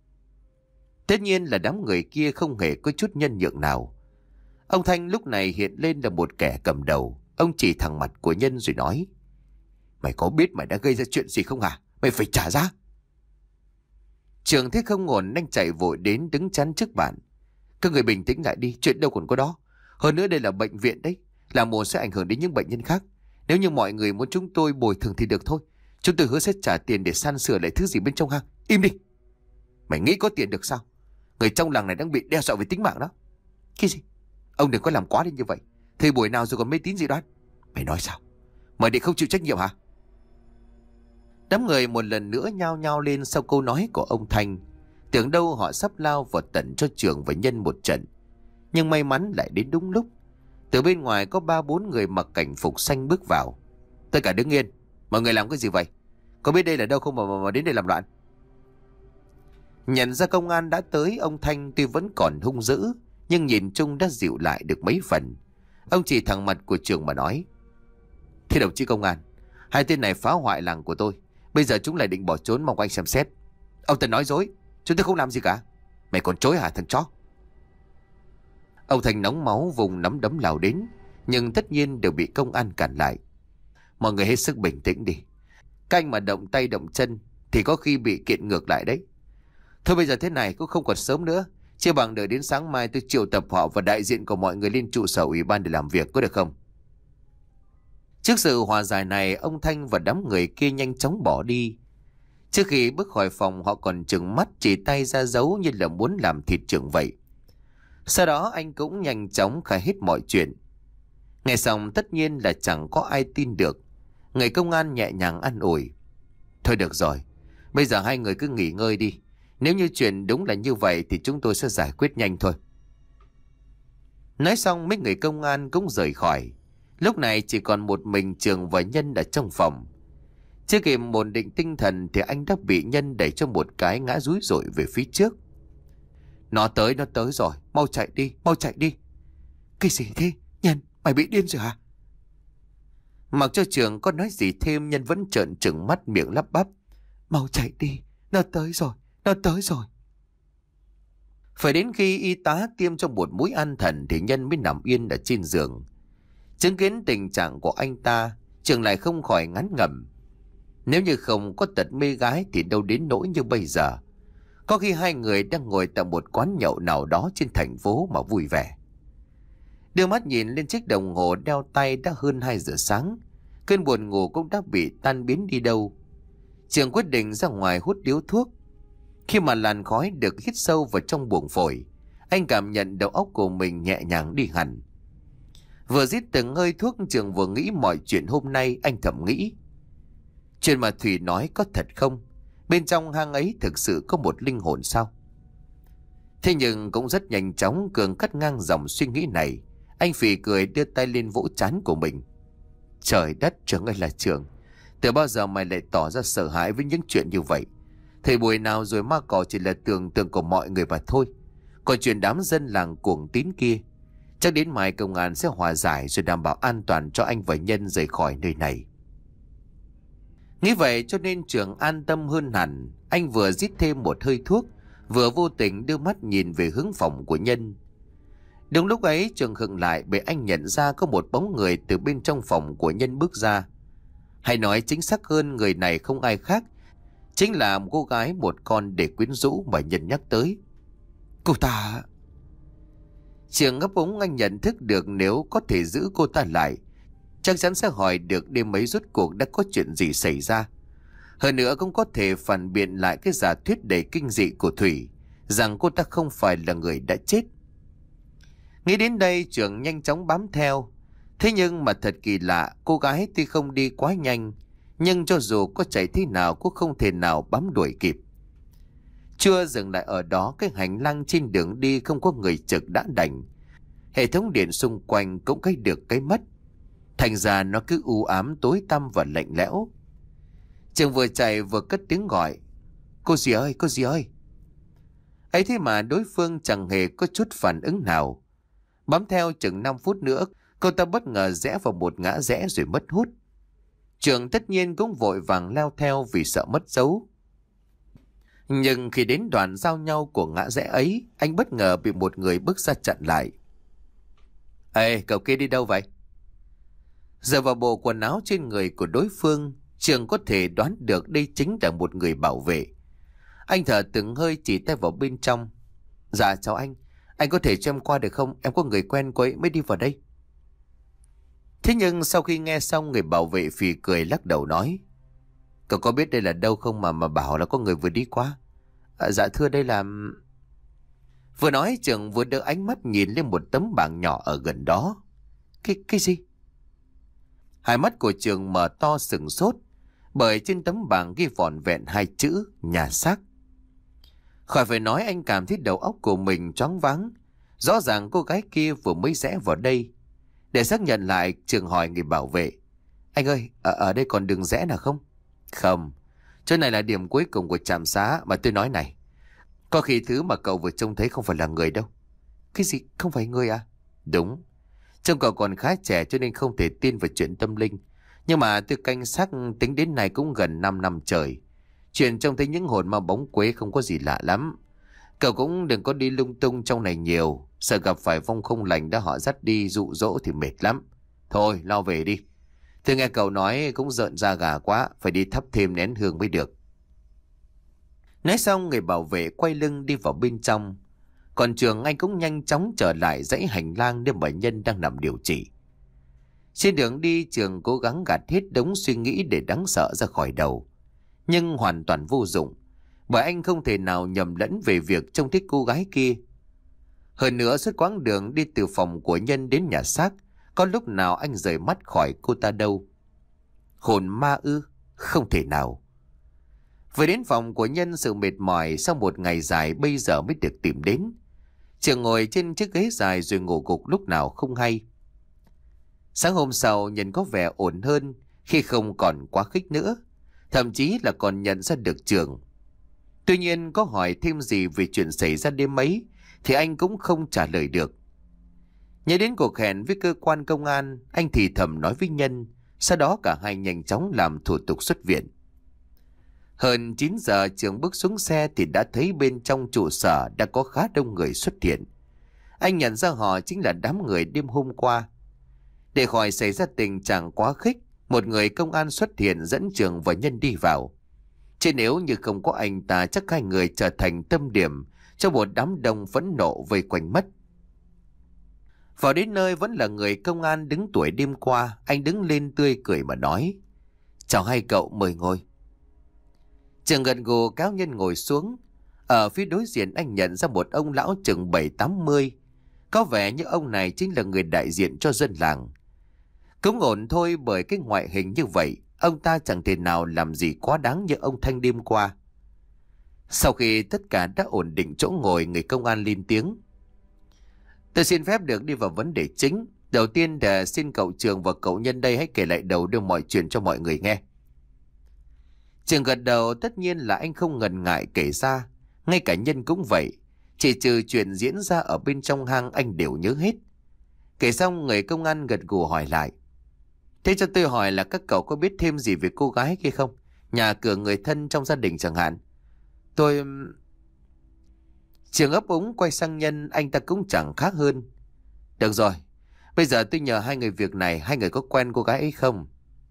Speaker 1: Tất nhiên là đám người kia không hề có chút nhân nhượng nào. Ông Thanh lúc này hiện lên là một kẻ cầm đầu. Ông chỉ thẳng mặt của Nhân rồi nói. Mày có biết mày đã gây ra chuyện gì không hả? Mày phải trả giá. Trường thấy không ổn, anh chạy vội đến đứng chắn trước bàn. Các người bình tĩnh lại đi, chuyện đâu còn có đó. Hơn nữa đây là bệnh viện đấy, làm mồ sẽ ảnh hưởng đến những bệnh nhân khác. Nếu như mọi người muốn chúng tôi bồi thường thì được thôi. Chúng tôi hứa sẽ trả tiền để san sửa lại thứ gì bên trong hang. Im đi. Mày nghĩ có tiền được sao? Người trong làng này đang bị đe dọa về tính mạng đó. Cái gì? Ông đừng có làm quá lên như vậy. Thời buổi nào rồi còn mê tín dị đoan? Mày nói sao? Mày định không chịu trách nhiệm hả? Đám người một lần nữa nhao nhao lên sau câu nói của ông Thanh. Tưởng đâu họ sắp lao vào tận cho Trường và Nhân một trận. Nhưng may mắn lại đến đúng lúc. Từ bên ngoài có ba bốn người mặc cảnh phục xanh bước vào. Tất cả đứng yên. Mọi người làm cái gì vậy? Có biết đây là đâu không mà, mà, mà đến đây làm loạn? Nhận ra công an đã tới, ông Thanh tuy vẫn còn hung dữ nhưng nhìn chung đã dịu lại được mấy phần. Ông chỉ thẳng mặt của Trường mà nói. Thưa đồng chí công an, hai tên này phá hoại làng của tôi. Bây giờ chúng lại định bỏ trốn, mong anh xem xét. Ông ta nói dối, chúng tôi không làm gì cả. Mày còn chối hả thằng chó? Ông Thành nóng máu vùng nắm đấm lao đến, nhưng tất nhiên đều bị công an cản lại. Mọi người hết sức bình tĩnh đi. Các anh mà động tay động chân thì có khi bị kiện ngược lại đấy. Thôi bây giờ thế này cũng không còn sớm nữa. Chia bằng đợi đến sáng mai tôi triệu tập họ và đại diện của mọi người lên trụ sở ủy ban để làm việc, có được không? Trước sự hòa giải này, ông Thanh và đám người kia nhanh chóng bỏ đi. Trước khi bước khỏi phòng, họ còn trừng mắt chỉ tay ra dấu như là muốn làm thịt Trường vậy. Sau đó anh cũng nhanh chóng khai hết mọi chuyện. Nghe xong tất nhiên là chẳng có ai tin được. Người công an nhẹ nhàng an ủi. Thôi được rồi, bây giờ hai người cứ nghỉ ngơi đi. Nếu như chuyện đúng là như vậy thì chúng tôi sẽ giải quyết nhanh thôi. Nói xong mấy người công an cũng rời khỏi. Lúc này chỉ còn một mình Trường và Nhân ở trong phòng. Chưa kịp ổn định tinh thần thì anh đã bị Nhân đẩy cho một cái ngã rúi rội về phía trước. Nó tới, nó tới rồi. Mau chạy đi, mau chạy đi. Cái gì thế? Nhân, mày bị điên rồi hả? Mặc cho Trường có nói gì thêm, Nhân vẫn trợn trừng mắt miệng lắp bắp. Mau chạy đi, nó tới rồi, nó tới rồi. Phải đến khi y tá tiêm cho một mũi an thần thì Nhân mới nằm yên ở trên giường. Chứng kiến tình trạng của anh ta, Trường lại không khỏi ngán ngẩm. Nếu như không có tật mê gái thì đâu đến nỗi như bây giờ. Có khi hai người đang ngồi tại một quán nhậu nào đó trên thành phố mà vui vẻ. Đưa mắt nhìn lên chiếc đồng hồ đeo tay đã hơn hai giờ sáng. Cơn buồn ngủ cũng đã bị tan biến đi đâu. Trường quyết định ra ngoài hút điếu thuốc. Khi mà làn khói được hít sâu vào trong buồng phổi, anh cảm nhận đầu óc của mình nhẹ nhàng đi hẳn. Vừa rít từng hơi thuốc, Trường vừa nghĩ mọi chuyện hôm nay. Anh thầm nghĩ, chuyện mà Thủy nói có thật không? Bên trong hang ấy thực sự có một linh hồn sao? Thế nhưng cũng rất nhanh chóng Cường cắt ngang dòng suy nghĩ này. Anh phì cười đưa tay lên vỗ trán của mình. Trời đất, Trường ơi là Trường, từ bao giờ mày lại tỏ ra sợ hãi với những chuyện như vậy? Thời buổi nào rồi ma cỏ chỉ là tưởng tượng của mọi người mà thôi. Còn chuyện đám dân làng cuồng tín kia, chắc đến mai công an sẽ hòa giải rồi đảm bảo an toàn cho anh và Nhân rời khỏi nơi này. Nghĩ vậy cho nên Trường an tâm hơn hẳn. Anh vừa rít thêm một hơi thuốc, vừa vô tình đưa mắt nhìn về hướng phòng của Nhân. Đúng lúc ấy Trường khựng lại bởi anh nhận ra có một bóng người từ bên trong phòng của Nhân bước ra. Hay nói chính xác hơn, người này không ai khác, chính là một cô gái một con để quyến rũ mà Nhân nhắc tới. Cô ta... Trường ngấp úng, anh nhận thức được nếu có thể giữ cô ta lại chắc chắn sẽ hỏi được đêm ấy rốt cuộc đã có chuyện gì xảy ra. Hơn nữa cũng có thể phản biện lại cái giả thuyết đầy kinh dị của Thủy, rằng cô ta không phải là người đã chết. Nghĩ đến đây, Trường nhanh chóng bám theo. Thế nhưng mà thật kỳ lạ, cô gái tuy không đi quá nhanh, nhưng cho dù có chạy thế nào cũng không thể nào bám đuổi kịp. Chưa dừng lại ở đó, cái hành lang trên đường đi không có người trực đã đành. Hệ thống điện xung quanh cũng cái được cái mất. Thành ra nó cứ u ám tối tăm và lạnh lẽo. Trường vừa chạy vừa cất tiếng gọi: "Cô dì ơi, cô dì ơi!" Ấy thế mà đối phương chẳng hề có chút phản ứng nào. Bám theo chừng năm phút nữa, cô ta bất ngờ rẽ vào một ngã rẽ rồi mất hút. Trường tất nhiên cũng vội vàng leo theo vì sợ mất dấu. Nhưng khi đến đoạn giao nhau của ngã rẽ ấy, anh bất ngờ bị một người bước ra chặn lại. "Ê, cậu kia đi đâu vậy?" Giờ vào bộ quần áo trên người của đối phương, Trường có thể đoán được đây chính là một người bảo vệ. Anh thở từng hơi chỉ tay vào bên trong. "Dạ chào anh, anh có thể cho em qua được không? Em có người quen cô ấy mới đi vào đây." Thế nhưng sau khi nghe xong, người bảo vệ phì cười lắc đầu nói: "Cậu có biết đây là đâu không mà mà bảo là có người vừa đi qua?" À, "Dạ thưa, đây là..." Vừa nói, Trường vừa đưa ánh mắt nhìn lên một tấm bảng nhỏ ở gần đó. Cái cái gì? Hai mắt của Trường mở to sừng sốt, bởi trên tấm bảng ghi vỏn vẹn hai chữ nhà xác. Khỏi phải nói, anh cảm thấy đầu óc của mình choáng váng. Rõ ràng cô gái kia vừa mới rẽ vào đây. Để xác nhận lại, Trường hỏi người bảo vệ: "Anh ơi, ở, ở đây còn đường rẽ nào không?" "Không, chỗ này là điểm cuối cùng của trạm xá mà tôi nói này. Có khi thứ mà cậu vừa trông thấy không phải là người đâu." "Cái gì? Không phải người à?" "Đúng. Trông cậu còn khá trẻ cho nên không thể tin vào chuyện tâm linh. Nhưng mà tôi canh xác tính đến nay cũng gần năm năm trời. Chuyện trông thấy những hồn ma bóng quế không có gì lạ lắm. Cậu cũng đừng có đi lung tung trong này nhiều, sợ gặp phải vong không lành đã họ dắt đi dụ dỗ thì mệt lắm. Thôi, lo về đi. Tôi nghe cậu nói cũng rợn da gà quá, phải đi thắp thêm nén hương mới được." Nói xong, người bảo vệ quay lưng đi vào bên trong. Còn Trường, anh cũng nhanh chóng trở lại dãy hành lang nơi bệnh nhân đang nằm điều trị. Trên đường đi, Trường cố gắng gạt hết đống suy nghĩ để đáng sợ ra khỏi đầu. Nhưng hoàn toàn vô dụng, bởi anh không thể nào nhầm lẫn về việc trông thấy cô gái kia. Hơn nữa, suốt quãng đường đi từ phòng của Nhân đến nhà xác, có lúc nào anh rời mắt khỏi cô ta đâu. Hồn ma ư? Không thể nào. Vừa đến phòng của Nhân, sự mệt mỏi sau một ngày dài bây giờ mới được tìm đến. Trường ngồi trên chiếc ghế dài rồi ngủ gục lúc nào không hay. Sáng hôm sau, Nhân có vẻ ổn hơn khi không còn quá khích nữa, thậm chí là còn nhận ra được Trường. Tuy nhiên, có hỏi thêm gì về chuyện xảy ra đêm ấy thì anh cũng không trả lời được. Nhớ đến cuộc hẹn với cơ quan công an, anh thì thầm nói với Nhân, sau đó cả hai nhanh chóng làm thủ tục xuất viện. Hơn chín giờ, Trường bước xuống xe thì đã thấy bên trong trụ sở đã có khá đông người xuất hiện. Anh nhận ra họ chính là đám người đêm hôm qua. Để khỏi xảy ra tình trạng quá khích, một người công an xuất hiện dẫn Trường và Nhân đi vào. Chứ nếu như không có anh ta, chắc hai người trở thành tâm điểm cho một đám đông phẫn nộ vây quanh mất. Vào đến nơi vẫn là người công an đứng tuổi đêm qua. Anh đứng lên tươi cười mà nói: "Chào hai cậu, mời ngồi." Trường gật gù kéo Nhân ngồi xuống. Ở phía đối diện, anh nhận ra một ông lão chừng bảy tám mươi. Có vẻ như ông này chính là người đại diện cho dân làng. Cũng ổn thôi, bởi cái ngoại hình như vậy, ông ta chẳng thể nào làm gì quá đáng như ông Thanh đêm qua. Sau khi tất cả đã ổn định chỗ ngồi, người công an lên tiếng: "Tôi xin phép được đi vào vấn đề chính. Đầu tiên là xin cậu Trường và cậu Nhân đây hãy kể lại đầu đuôi mọi chuyện cho mọi người nghe." Trường gật đầu, tất nhiên là anh không ngần ngại kể ra. Ngay cả Nhân cũng vậy, chỉ trừ chuyện diễn ra ở bên trong hang anh đều nhớ hết. Kể xong, người công an gật gù hỏi lại: "Thế cho tôi hỏi là các cậu có biết thêm gì về cô gái kia không? Nhà cửa, người thân trong gia đình chẳng hạn?" Tôi... Trường ấp úng quay sang Nhân, anh ta cũng chẳng khác hơn. "Được rồi, bây giờ tôi nhờ hai người việc này, hai người có quen cô gái ấy không?"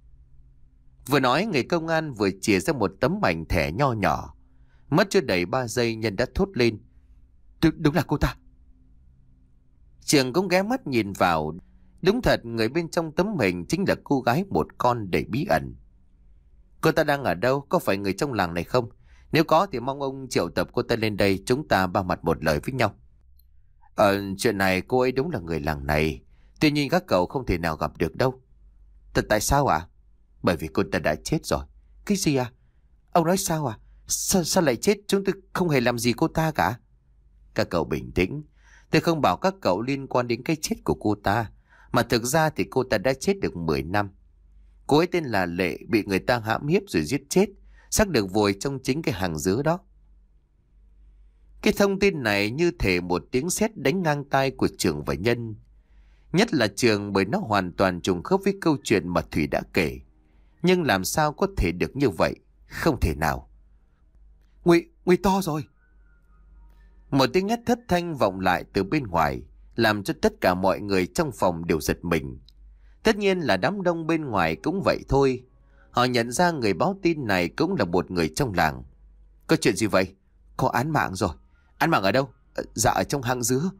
Speaker 1: Vừa nói, người công an vừa chìa ra một tấm ảnh thẻ nho nhỏ. Mất chưa đầy ba giây, Nhân đã thốt lên: "Đúng, đúng là cô ta." Trường cũng ghé mắt nhìn vào. Đúng thật, người bên trong tấm hình chính là cô gái một con đầy bí ẩn. Cô ta đang ở đâu? Có phải người trong làng này không? Nếu có thì mong ông triệu tập cô ta lên đây, chúng ta ba mặt một lời với nhau. Ờ, chuyện này cô ấy đúng là người làng này. Tuy nhiên các cậu không thể nào gặp được đâu. Thật tại sao ạ? À? Bởi vì cô ta đã chết rồi. Cái gì à? Ông nói sao à? Sao, sao lại chết? Chúng tôi không hề làm gì cô ta cả. Các cậu bình tĩnh. Tôi không bảo các cậu liên quan đến cái chết của cô ta. Mà thực ra thì cô ta đã chết được mười năm. Cô ấy tên là Lệ, bị người ta hãm hiếp rồi giết chết, xác được vùi trong chính cái hàng dứa đó. Cái thông tin này như thể một tiếng sét đánh ngang tai của Trường và Nhân. Nhất là Trường, bởi nó hoàn toàn trùng khớp với câu chuyện mà Thủy đã kể. Nhưng làm sao có thể được như vậy? Không thể nào. Nguy, nguy to rồi. Một tiếng hét thất thanh vọng lại từ bên ngoài, làm cho tất cả mọi người trong phòng đều giật mình. Tất nhiên là đám đông bên ngoài cũng vậy thôi. Họ nhận ra người báo tin này cũng là một người trong làng. Có chuyện gì vậy? Có án mạng rồi. Án mạng ở đâu? Dạ ở trong hang dứa.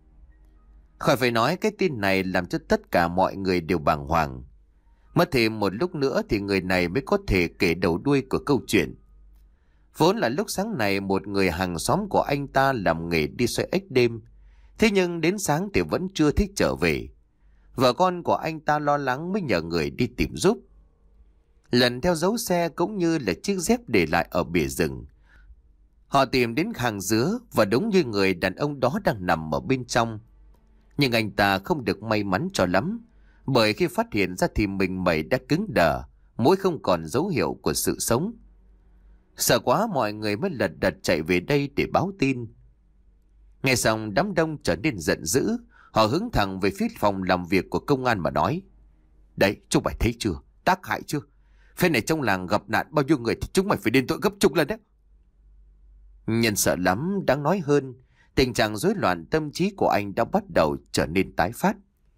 Speaker 1: Khỏi phải nói, cái tin này làm cho tất cả mọi người đều bàng hoàng. Mất thêm một lúc nữa thì người này mới có thể kể đầu đuôi của câu chuyện. Vốn là lúc sáng này một người hàng xóm của anh ta làm nghề đi xoay ếch đêm. Thế nhưng đến sáng thì vẫn chưa thích trở về. Vợ con của anh ta lo lắng mới nhờ người đi tìm giúp. Lần theo dấu xe cũng như là chiếc dép để lại ở bìa rừng, họ tìm đến hàng dứa và đúng như người đàn ông đó đang nằm ở bên trong. Nhưng anh ta không được may mắn cho lắm, bởi khi phát hiện ra thì mình mẩy đã cứng đờ, mũi không còn dấu hiệu của sự sống. Sợ quá mọi người mới lật đật chạy về đây để báo tin. Nghe xong đám đông trở nên giận dữ. Họ hướng thẳng về phía phòng làm việc của công an mà nói: Đấy, chúng mày thấy chưa? Tác hại chưa? Phe này trong làng gặp nạn bao nhiêu người thì chúng mày phải đền tội gấp chục lần đấy. Nhân sợ lắm, đáng nói hơn, tình trạng rối loạn tâm trí của anh đã bắt đầu trở nên tái phát.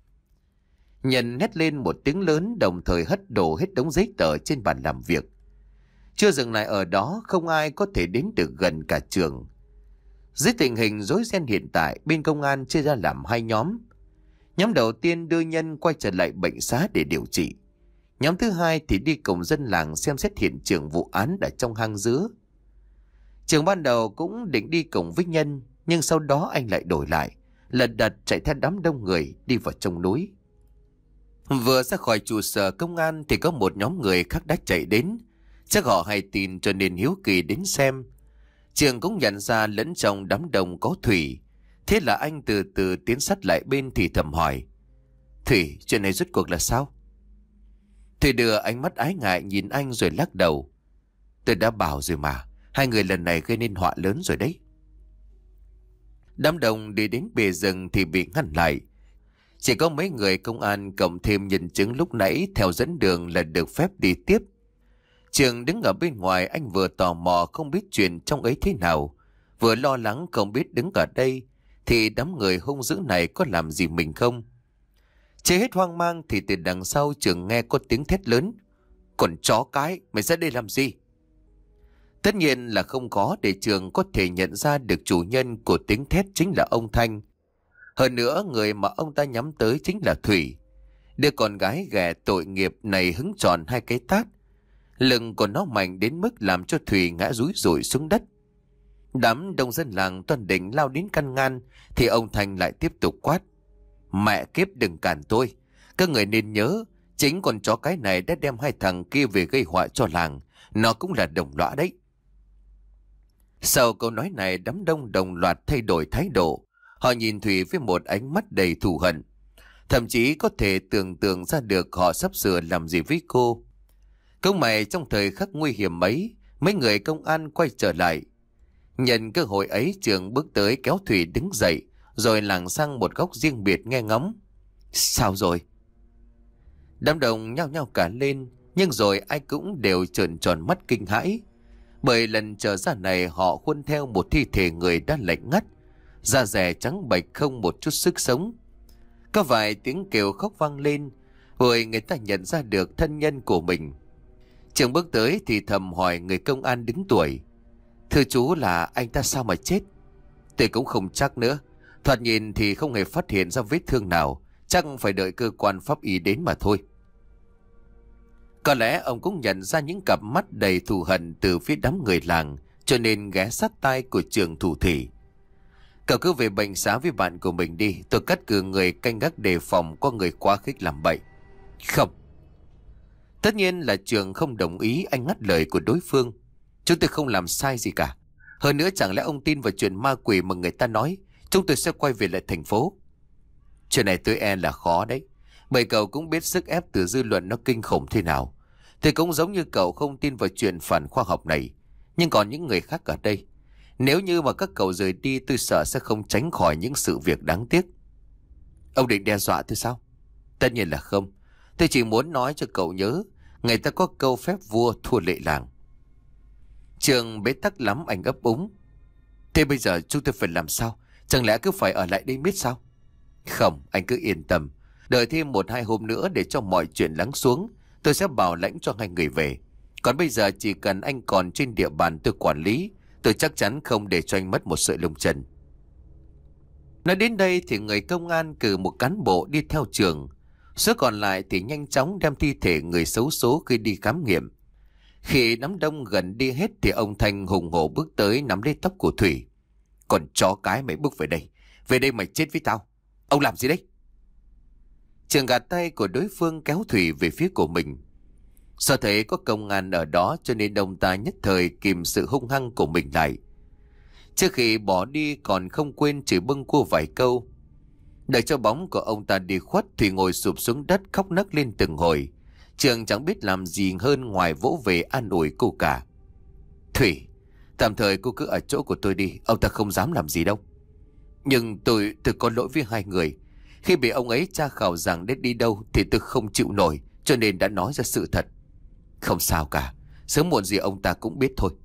Speaker 1: Nhân hét lên một tiếng lớn, đồng thời hất đổ hết đống giấy tờ trên bàn làm việc. Chưa dừng lại ở đó, không ai có thể đến được gần cả Trường. Dưới tình hình rối ren hiện tại, bên công an chia ra làm hai nhóm. Nhóm đầu tiên đưa Nhân quay trở lại bệnh xá để điều trị. Nhóm thứ hai thì đi cùng dân làng xem xét hiện trường vụ án ở trong hang dứa. Trường ban đầu cũng định đi cùng với Nhân, nhưng sau đó anh lại đổi lại, lật đật chạy theo đám đông người đi vào trong núi. Vừa ra khỏi trụ sở công an thì có một nhóm người khác đã chạy đến. Chắc họ hay tin cho nên hiếu kỳ đến xem. Trường cũng nhận ra lẫn trong đám đông có Thủy. Thế là anh từ từ tiến sát lại bên thì thầm hỏi: Thủy, chuyện này rốt cuộc là sao? Thủy đưa ánh mắt ái ngại nhìn anh rồi lắc đầu: Tôi đã bảo rồi mà, hai người lần này gây nên họa lớn rồi đấy. Đám đông đi đến bìa rừng thì bị ngăn lại. Chỉ có mấy người công an cộng thêm nhân chứng lúc nãy theo dẫn đường là được phép đi tiếp. Trường đứng ở bên ngoài, anh vừa tò mò không biết chuyện trong ấy thế nào, vừa lo lắng không biết đứng ở đây thì đám người hung dữ này có làm gì mình không. Chưa hết hoang mang thì từ đằng sau Trường nghe có tiếng thét lớn: Còn chó cái, mày ra đây làm gì? Tất nhiên là không có, để Trường có thể nhận ra được chủ nhân của tiếng thét chính là ông Thanh. Hơn nữa người mà ông ta nhắm tới chính là Thủy. Đứa con gái ghẻ tội nghiệp này hứng tròn hai cái tát. Lưng của nó mạnh đến mức làm cho Thủy ngã rúi rủi xuống đất. Đám đông dân làng toàn định lao đến căn ngăn thì ông Thanh lại tiếp tục quát: Mẹ kiếp, đừng cản tôi. Các người nên nhớ, chính con chó cái này đã đem hai thằng kia về gây họa cho làng. Nó cũng là đồng lõa đấy. Sau câu nói này, đám đông đồng loạt thay đổi thái độ. Họ nhìn Thủy với một ánh mắt đầy thù hận. Thậm chí có thể tưởng tượng ra được họ sắp sửa làm gì với cô. Công mày trong thời khắc nguy hiểm ấy, mấy người công an quay trở lại. Nhận cơ hội ấy, Trường bước tới kéo Thủy đứng dậy, rồi lảng sang một góc riêng biệt nghe ngóng. Sao rồi? Đám đông nhao nhao cả lên, nhưng rồi ai cũng đều trợn tròn mắt kinh hãi. Bởi lần trở ra này họ khuân theo một thi thể người đã lạnh ngắt, da dẻ trắng bệch không một chút sức sống. Có vài tiếng kêu khóc vang lên, rồi người ta nhận ra được thân nhân của mình. Trường bước tới thì thầm hỏi người công an đứng tuổi: Thưa chú, là anh ta sao mà chết? Tôi cũng không chắc nữa. Thoạt nhìn thì không hề phát hiện ra vết thương nào, chắc phải đợi cơ quan pháp y đến mà thôi. Có lẽ ông cũng nhận ra những cặp mắt đầy thù hận từ phía đám người làng, cho nên ghé sát tai của Trường thủ thủy. Cậu cứ về bệnh xá với bạn của mình đi, tôi cắt cử người canh gác đề phòng có người quá khích làm bậy. Không. Tất nhiên là Trường không đồng ý. Anh ngắt lời của đối phương. Chúng tôi không làm sai gì cả. Hơn nữa chẳng lẽ ông tin vào chuyện ma quỷ mà người ta nói chúng tôi sẽ quay về lại thành phố? Chuyện này tôi e là khó đấy. Bởi cậu cũng biết sức ép từ dư luận nó kinh khủng thế nào. Thì cũng giống như cậu không tin vào chuyện phản khoa học này. Nhưng còn những người khác ở đây, nếu như mà các cậu rời đi, tôi sợ sẽ không tránh khỏi những sự việc đáng tiếc. Ông định đe dọa tôi sao? Tất nhiên là không. Tôi chỉ muốn nói cho cậu nhớ, người ta có câu phép vua thua lệ làng. Trường bế tắc lắm, anh ấp úng. Thế bây giờ chúng tôi phải làm sao? Chẳng lẽ cứ phải ở lại đây miết sao? Không, anh cứ yên tâm. Đợi thêm một hai hôm nữa để cho mọi chuyện lắng xuống, tôi sẽ bảo lãnh cho hai người về. Còn bây giờ chỉ cần anh còn trên địa bàn tôi quản lý, tôi chắc chắn không để cho anh mất một sợi lông chân. Nói đến đây thì người công an cử một cán bộ đi theo Trường. Số còn lại thì nhanh chóng đem thi thể người xấu số khi đi khám nghiệm. Khi đám đông gần đi hết thì ông Thanh hùng hổ bước tới nắm lấy tóc của Thủy. Còn chó cái mày bước về đây. Về đây mày chết với tao. Ông làm gì đấy? Trường gạt tay của đối phương kéo Thủy về phía của mình. Do thấy có công an ở đó cho nên ông ta nhất thời kìm sự hung hăng của mình lại. Trước khi bỏ đi còn không quên chửi bâng cua vài câu. Đợi cho bóng của ông ta đi khuất, Thủy ngồi sụp xuống đất khóc nấc lên từng hồi. Trường chẳng biết làm gì hơn ngoài vỗ về an ủi cô cả. Thủy, tạm thời cô cứ ở chỗ của tôi đi, ông ta không dám làm gì đâu. Nhưng tôi, tôi có lỗi với hai người. Khi bị ông ấy tra khảo rằng đến đi đâu thì tôi không chịu nổi, cho nên đã nói ra sự thật. Không sao cả, sớm muộn gì ông ta cũng biết thôi.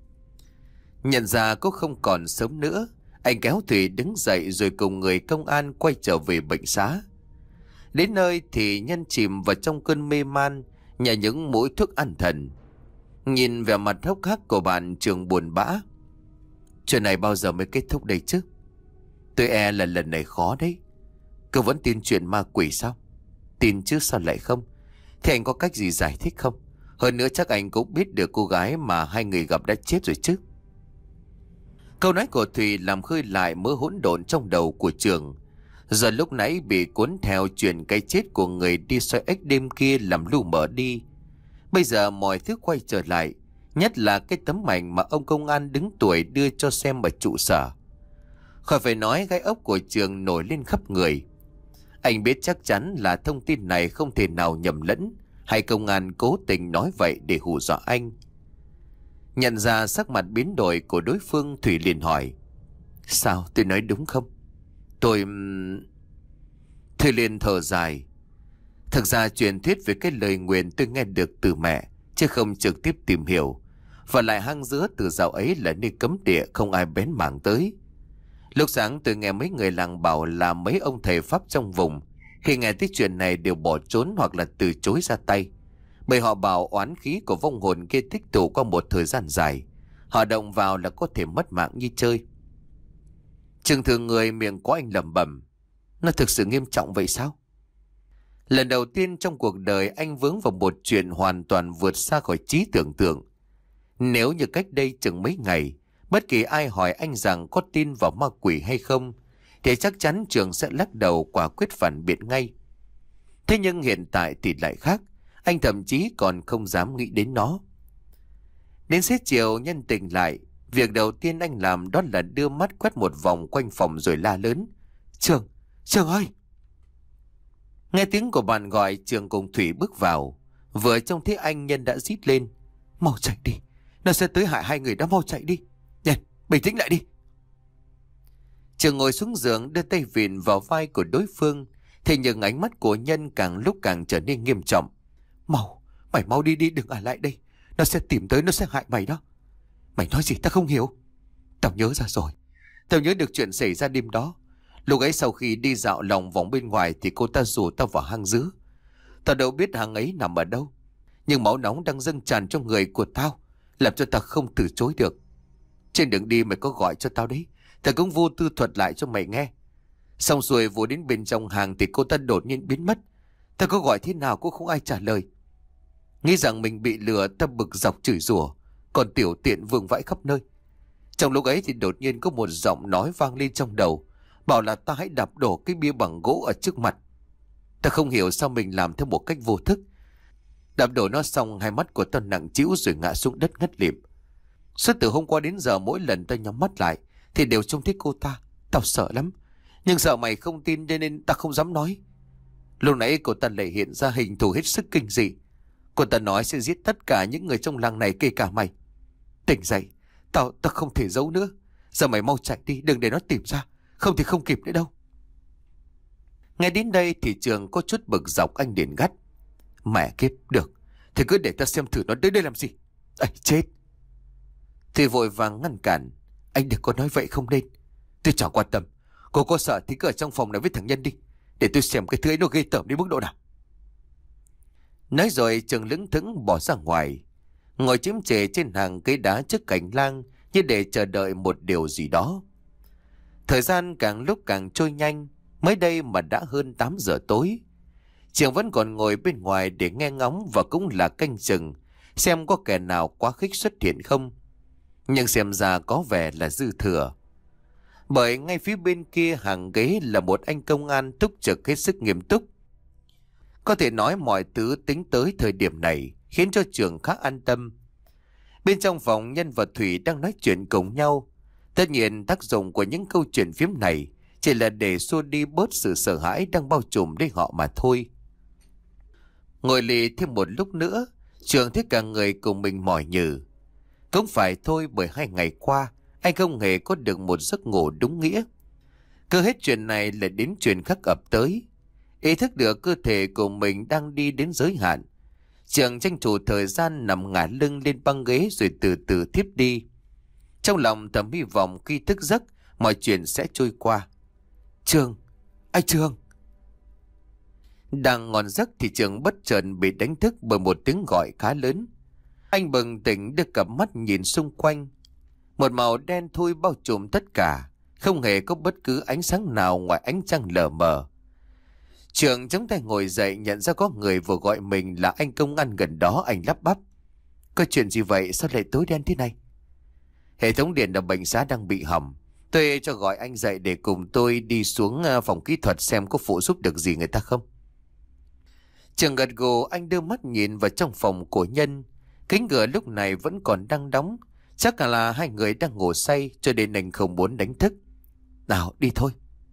Speaker 1: Nhận ra cô không còn sớm nữa, anh kéo Thủy đứng dậy rồi cùng người công an quay trở về bệnh xá. Đến nơi thì Nhân chìm vào trong cơn mê man, nhờ những mũi thuốc an thần. Nhìn vẻ mặt hốc hác của bạn, Trường buồn bã. Chuyện này bao giờ mới kết thúc đây chứ? Tôi e là lần này khó đấy. Cô vẫn tin chuyện ma quỷ sao? Tin chứ sao lại không? Thế anh có cách gì giải thích không? Hơn nữa chắc anh cũng biết được cô gái mà hai người gặp đã chết rồi chứ. Câu nói của Thùy làm khơi lại mớ hỗn độn trong đầu của Trường. Giờ lúc nãy bị cuốn theo chuyện cái chết của người đi soi ếch đêm kia làm lu mờ đi. Bây giờ mọi thứ quay trở lại, nhất là cái tấm ảnh mà ông công an đứng tuổi đưa cho xem ở trụ sở. Khỏi phải nói, gai ốc của Trường nổi lên khắp người. Anh biết chắc chắn là thông tin này không thể nào nhầm lẫn, hay công an cố tình nói vậy để hù dọa anh. Nhận ra sắc mặt biến đổi của đối phương, Thủy liền hỏi. Sao, tôi nói đúng không? Tôi... Thủy liền thở dài. Thực ra truyền thuyết về cái lời nguyền tôi nghe được từ mẹ, chứ không trực tiếp tìm hiểu. Và lại hang dứa từ dạo ấy là nơi cấm địa, không ai bén mảng tới. Lúc sáng tôi nghe mấy người làng bảo là mấy ông thầy pháp trong vùng, khi nghe tới chuyện này đều bỏ trốn hoặc là từ chối ra tay. Bởi họ bảo oán khí của vong hồn kia tích tụ qua một thời gian dài, họ động vào là có thể mất mạng như chơi. Trường thường người miệng có anh lẩm bẩm. Nó thực sự nghiêm trọng vậy sao? Lần đầu tiên trong cuộc đời anh vướng vào một chuyện hoàn toàn vượt xa khỏi trí tưởng tượng. Nếu như cách đây chừng mấy ngày, bất kỳ ai hỏi anh rằng có tin vào ma quỷ hay không, thì chắc chắn Trường sẽ lắc đầu quả quyết phản biện ngay. Thế nhưng hiện tại thì lại khác, anh thậm chí còn không dám nghĩ đến nó. Đến xế chiều Nhân tỉnh lại, việc đầu tiên anh làm đó là đưa mắt quét một vòng quanh phòng rồi la lớn. Trường, Trường ơi! Nghe tiếng của bạn gọi, Trường cùng Thủy bước vào. Vừa trông thấy anh, Nhân đã rít lên. Mau chạy đi, nó sẽ tới hại hai người đó, mau chạy đi. Nhân, bình tĩnh lại đi. Trường ngồi xuống giường đưa tay vịn vào vai của đối phương. Thế nhưng ánh mắt của Nhân càng lúc càng trở nên nghiêm trọng. Mau, mày mau đi đi, đừng ở lại đây. Nó sẽ tìm tới, nó sẽ hại mày đó. Mày nói gì ta không hiểu. Tao nhớ ra rồi. Tao nhớ được chuyện xảy ra đêm đó. Lúc ấy sau khi đi dạo lòng vòng bên ngoài thì cô ta rủ tao vào hang dứa. Tao đâu biết hang ấy nằm ở đâu, nhưng máu nóng đang dâng tràn trong người của tao, làm cho tao không từ chối được. Trên đường đi mày có gọi cho tao đấy, tao cũng vô tư thuật lại cho mày nghe. Xong rồi vừa đến bên trong hàng thì cô ta đột nhiên biến mất. Ta có gọi thế nào cũng không ai trả lời. Nghĩ rằng mình bị lừa, ta bực dọc chửi rủa, còn tiểu tiện vương vãi khắp nơi. Trong lúc ấy thì đột nhiên có một giọng nói vang lên trong đầu, bảo là ta hãy đạp đổ cái bia bằng gỗ ở trước mặt. Ta không hiểu sao mình làm theo một cách vô thức. Đạp đổ nó xong, hai mắt của ta nặng trĩu rồi ngã xuống đất ngất lịm. Suốt từ hôm qua đến giờ, mỗi lần ta nhắm mắt lại thì đều trông thấy cô ta. Tao sợ lắm, nhưng sợ mày không tin cho nên ta không dám nói. Lúc nãy cô ta lại hiện ra hình thù hết sức kinh dị. Cô ta nói sẽ giết tất cả những người trong làng này, kể cả mày. Tỉnh dậy, tao tao không thể giấu nữa. Giờ mày mau chạy đi, đừng để nó tìm ra, không thì không kịp nữa đâu. Nghe đến đây thì Trường có chút bực dọc, anh liền gắt: Mẹ kiếp, được thì cứ để ta xem thử nó đến đây làm gì. Ây chết. Thì vội vàng ngăn cản: Anh đừng có nói vậy, không nên. Tôi chẳng quan tâm. Cô có sợ thì cứ ở trong phòng này với thằng Nhân đi, để tôi xem cái thứ ấy nó ghê tởm đến mức độ nào. Nói rồi Trường lững thững bỏ ra ngoài, ngồi chiếm trệ trên hàng cây đá trước hành lang như để chờ đợi một điều gì đó. Thời gian càng lúc càng trôi nhanh, mới đây mà đã hơn tám giờ tối. Trường vẫn còn ngồi bên ngoài để nghe ngóng và cũng là canh chừng xem có kẻ nào quá khích xuất hiện không. Nhưng xem ra có vẻ là dư thừa. Bởi ngay phía bên kia hàng ghế là một anh công an túc trực hết sức nghiêm túc. Có thể nói mọi thứ tính tới thời điểm này khiến cho Trường khá an tâm. Bên trong phòng, Nhân và Thủy đang nói chuyện cùng nhau. Tất nhiên tác dụng của những câu chuyện phiếm này chỉ là để xua đi bớt sự sợ hãi đang bao trùm đến họ mà thôi. Ngồi lì thêm một lúc nữa, Trường thấy cả người cùng mình mỏi nhừ. Cũng phải thôi, bởi hai ngày qua anh không hề có được một giấc ngủ đúng nghĩa. Cứ hết chuyện này lại đến chuyện khác ập tới. Ý thức được cơ thể của mình đang đi đến giới hạn, Trường tranh thủ thời gian nằm ngả lưng lên băng ghế rồi từ từ thiếp đi. Trong lòng thầm hy vọng khi thức giấc mọi chuyện sẽ trôi qua. Trường, anh Trường. Đang ngon giấc thì Trường bất chợt bị đánh thức bởi một tiếng gọi khá lớn. Anh bừng tỉnh đưa cặp mắt nhìn xung quanh. Một màu đen thui bao trùm tất cả, không hề có bất cứ ánh sáng nào ngoài ánh trăng lờ mờ. Trường chống tay ngồi dậy, nhận ra có người vừa gọi mình là anh công an gần đó. Anh lắp bắp: Có chuyện gì vậy, sao lại tối đen thế này? Hệ thống điện ở bệnh xá đang bị hỏng. Tôi cho gọi anh dậy để cùng tôi đi xuống phòng kỹ thuật xem có phụ giúp được gì người ta không. Trường gật gù, anh đưa mắt nhìn vào trong phòng của Nhân. Cánh cửa lúc này vẫn còn đang đóng, chắc là hai người đang ngủ say cho nên anh không muốn đánh thức. Nào đi thôi.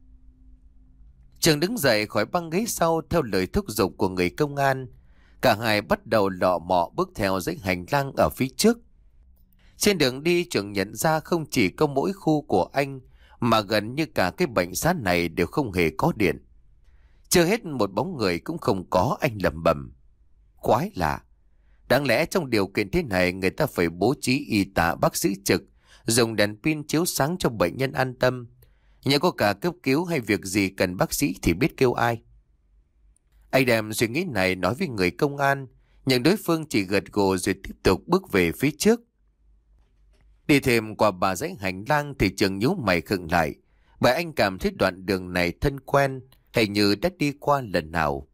Speaker 1: Trường đứng dậy khỏi băng ghế sau theo lời thúc giục của người công an. Cả hai bắt đầu lọ mọ bước theo dãy hành lang ở phía trước. Trên đường đi, Trường nhận ra không chỉ có mỗi khu của anh mà gần như cả cái bệnh xá này đều không hề có điện. Chưa hết một bóng người cũng không có. Anh lẩm bẩm: Quái lạ, đáng lẽ trong điều kiện thế này người ta phải bố trí y tá bác sĩ trực, dùng đèn pin chiếu sáng cho bệnh nhân an tâm. Nhưng có cả cấp cứu hay việc gì cần bác sĩ thì biết kêu ai. Anh đem suy nghĩ này nói với người công an, nhưng đối phương chỉ gật gù rồi tiếp tục bước về phía trước. Đi thêm qua ba dãy hành lang thì Trường nhíu mày khựng lại, bởi anh cảm thấy đoạn đường này thân quen, hình như đã đi qua lần nào.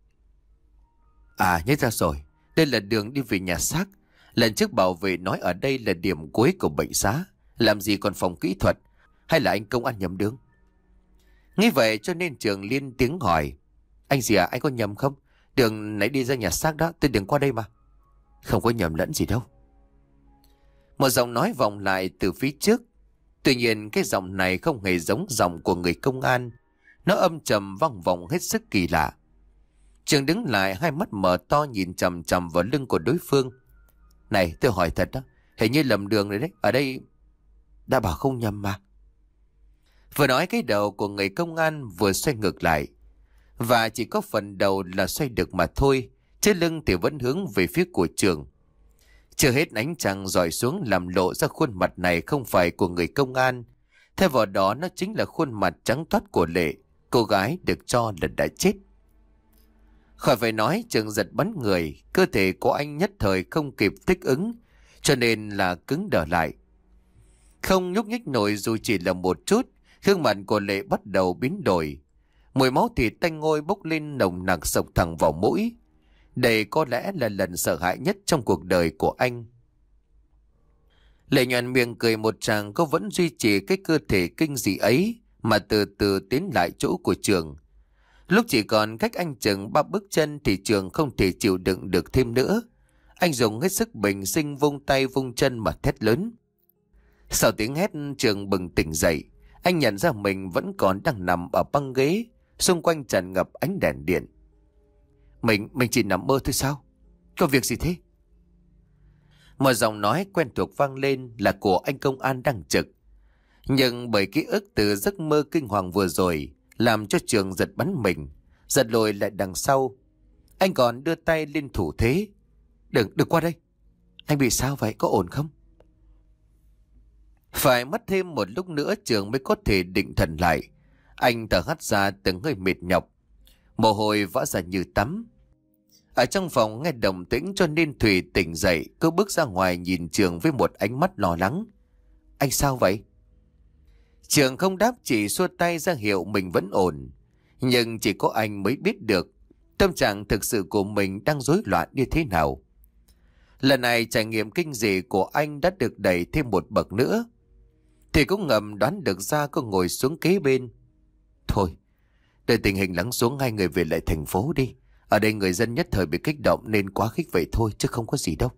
Speaker 1: À, nhớ ra rồi, đây là đường đi về nhà xác. Lần trước bảo vệ nói ở đây là điểm cuối của bệnh xá, làm gì còn phòng kỹ thuật, hay là anh công an nhầm đường? Nghĩ vậy cho nên Trường liên tiếng hỏi: Anh gì à, anh có nhầm không? Đường nãy đi ra nhà xác đó, tôi đường qua đây mà. Không có nhầm lẫn gì đâu. Một giọng nói vọng lại từ phía trước. Tuy nhiên cái giọng này không hề giống giọng của người công an. Nó âm trầm vang vọng hết sức kỳ lạ. Trường đứng lại, hai mắt mở to nhìn chằm chằm vào lưng của đối phương. Này, tôi hỏi thật đó, hình như lầm đường rồi đấy. Ở đây đã bảo không nhầm mà. Vừa nói cái đầu của người công an vừa xoay ngược lại. Và chỉ có phần đầu là xoay được mà thôi, chứ lưng thì vẫn hướng về phía của Trường. Chưa hết ánh trăng rọi xuống làm lộ ra khuôn mặt này không phải của người công an. Thay vào đó nó chính là khuôn mặt trắng toát của Lệ, cô gái được cho là đã chết. Khỏi phải nói, Trường giật bắn người, cơ thể của anh nhất thời không kịp thích ứng, cho nên là cứng đờ lại. Không nhúc nhích nổi dù chỉ là một chút, gương mặt của Lệ bắt đầu biến đổi. Mùi máu thịt tanh ngôi bốc lên nồng nặc sộc thẳng vào mũi. Đây có lẽ là lần sợ hãi nhất trong cuộc đời của anh. Lệ nhoẻn miệng cười một tràng, cô vẫn duy trì cái cơ thể kinh dị ấy mà từ từ tiến lại chỗ của Trường. Lúc chỉ còn cách anh chừng ba bước chân thì Trường không thể chịu đựng được thêm nữa. Anh dùng hết sức bình sinh vung tay vung chân mà thét lớn. Sau tiếng hét, Trường bừng tỉnh dậy. Anh nhận ra mình vẫn còn đang nằm ở băng ghế, xung quanh tràn ngập ánh đèn điện. Mình, mình chỉ nằm mơ thôi sao? Có việc gì thế? Một giọng nói quen thuộc vang lên là của anh công an đang trực. Nhưng bởi ký ức từ giấc mơ kinh hoàng vừa rồi làm cho Trường giật bắn mình, giật lùi lại đằng sau. Anh còn đưa tay lên thủ thế. Đừng, đừng qua đây. Anh bị sao vậy? Có ổn không? Phải mất thêm một lúc nữa Trường mới có thể định thần lại. Anh thở hắt ra từng hơi mệt nhọc, mồ hôi vã ra như tắm. Ở trong phòng nghe động tĩnh cho nên Thùy tỉnh dậy. Cô bước ra ngoài nhìn Trường với một ánh mắt lo lắng. Anh sao vậy? Trường không đáp, chỉ xua tay ra hiệu mình vẫn ổn. Nhưng chỉ có anh mới biết được tâm trạng thực sự của mình đang rối loạn như thế nào. Lần này trải nghiệm kinh dị của anh đã được đẩy thêm một bậc nữa. Thì cũng ngầm đoán được ra cô ngồi xuống kế bên. Thôi, để tình hình lắng xuống hai người về lại thành phố đi. Ở đây người dân nhất thời bị kích động nên quá khích vậy thôi chứ không có gì đâu.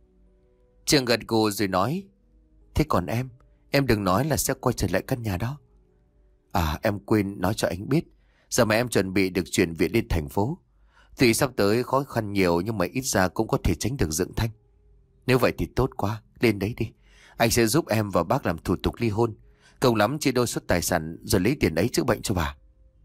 Speaker 1: Trường gật gù rồi nói. Thế còn em, em đừng nói là sẽ quay trở lại căn nhà đó. À, em quên nói cho anh biết. Giờ mà em chuẩn bị được chuyển viện lên thành phố. Tuy sắp tới khó khăn nhiều nhưng mà ít ra cũng có thể tránh được dựng thanh. Nếu vậy thì tốt quá, lên đấy đi. Anh sẽ giúp em và bác làm thủ tục ly hôn. Cùng lắm chia đôi suất tài sản rồi lấy tiền ấy chữa bệnh cho bà.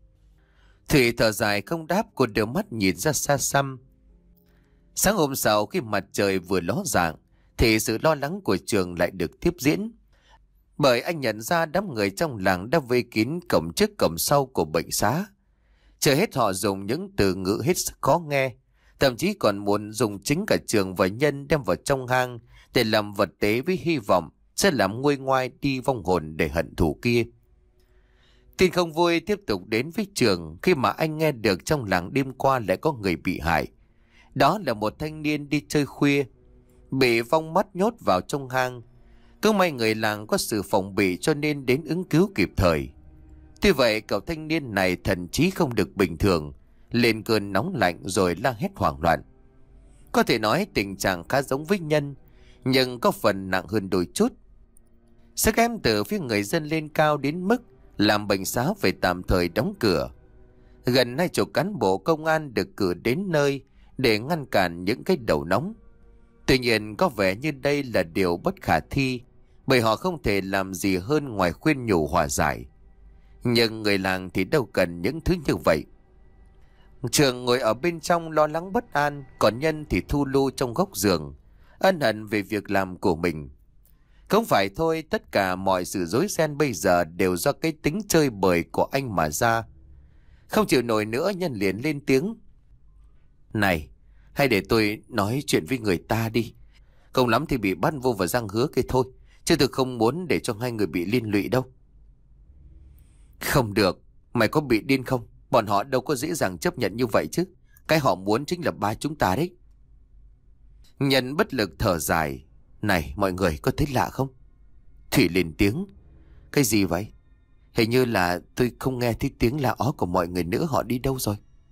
Speaker 1: Thủy thở dài không đáp, cô đưa mắt nhìn ra xa xăm. Sáng hôm sau khi mặt trời vừa ló dạng thì sự lo lắng của Trường lại được tiếp diễn. Bởi anh nhận ra đám người trong làng đã vây kín cổng trước cổng sau của bệnh xá. Chưa hết họ dùng những từ ngữ hết sức khó nghe, thậm chí còn muốn dùng chính cả Trường và Nhân đem vào trong hang để làm vật tế với hy vọng sẽ làm nguôi ngoai đi vong hồn để hận thù kia. Tin không vui tiếp tục đến với Trường khi mà anh nghe được trong làng đêm qua lại có người bị hại. Đó là một thanh niên đi chơi khuya, bị vong mắt nhốt vào trong hang. Cứ may người làng có sự phòng bị cho nên đến ứng cứu kịp thời. Tuy vậy cậu thanh niên này thần trí không được bình thường, lên cơn nóng lạnh rồi la hét hoảng loạn. Có thể nói tình trạng khá giống với Nhân, nhưng có phần nặng hơn đôi chút. Sức ép từ phía người dân lên cao đến mức làm bệnh xá phải tạm thời đóng cửa. Gần hai chục cán bộ công an được cử đến nơi để ngăn cản những cái đầu nóng. Tuy nhiên có vẻ như đây là điều bất khả thi, bởi họ không thể làm gì hơn ngoài khuyên nhủ hòa giải. Nhưng người làng thì đâu cần những thứ như vậy. Trường ngồi ở bên trong lo lắng bất an, còn Nhân thì thu lu trong góc giường, ân hận về việc làm của mình. Không phải thôi, tất cả mọi sự rối ren bây giờ đều do cái tính chơi bời của anh mà ra. Không chịu nổi nữa, Nhân liền lên tiếng. Này, hay để tôi nói chuyện với người ta đi. Không lắm thì bị bắt vô vào răng hứa kia thôi, chứ tôi không muốn để cho hai người bị liên lụy đâu. Không được, mày có bị điên không? Bọn họ đâu có dễ dàng chấp nhận như vậy chứ. Cái họ muốn chính là ba chúng ta đấy. Nhân bất lực thở dài. Này mọi người có thấy lạ không? Thủy lên tiếng. Cái gì vậy? Hình như là tôi không nghe thấy tiếng la ó của mọi người nữa, họ đi đâu rồi?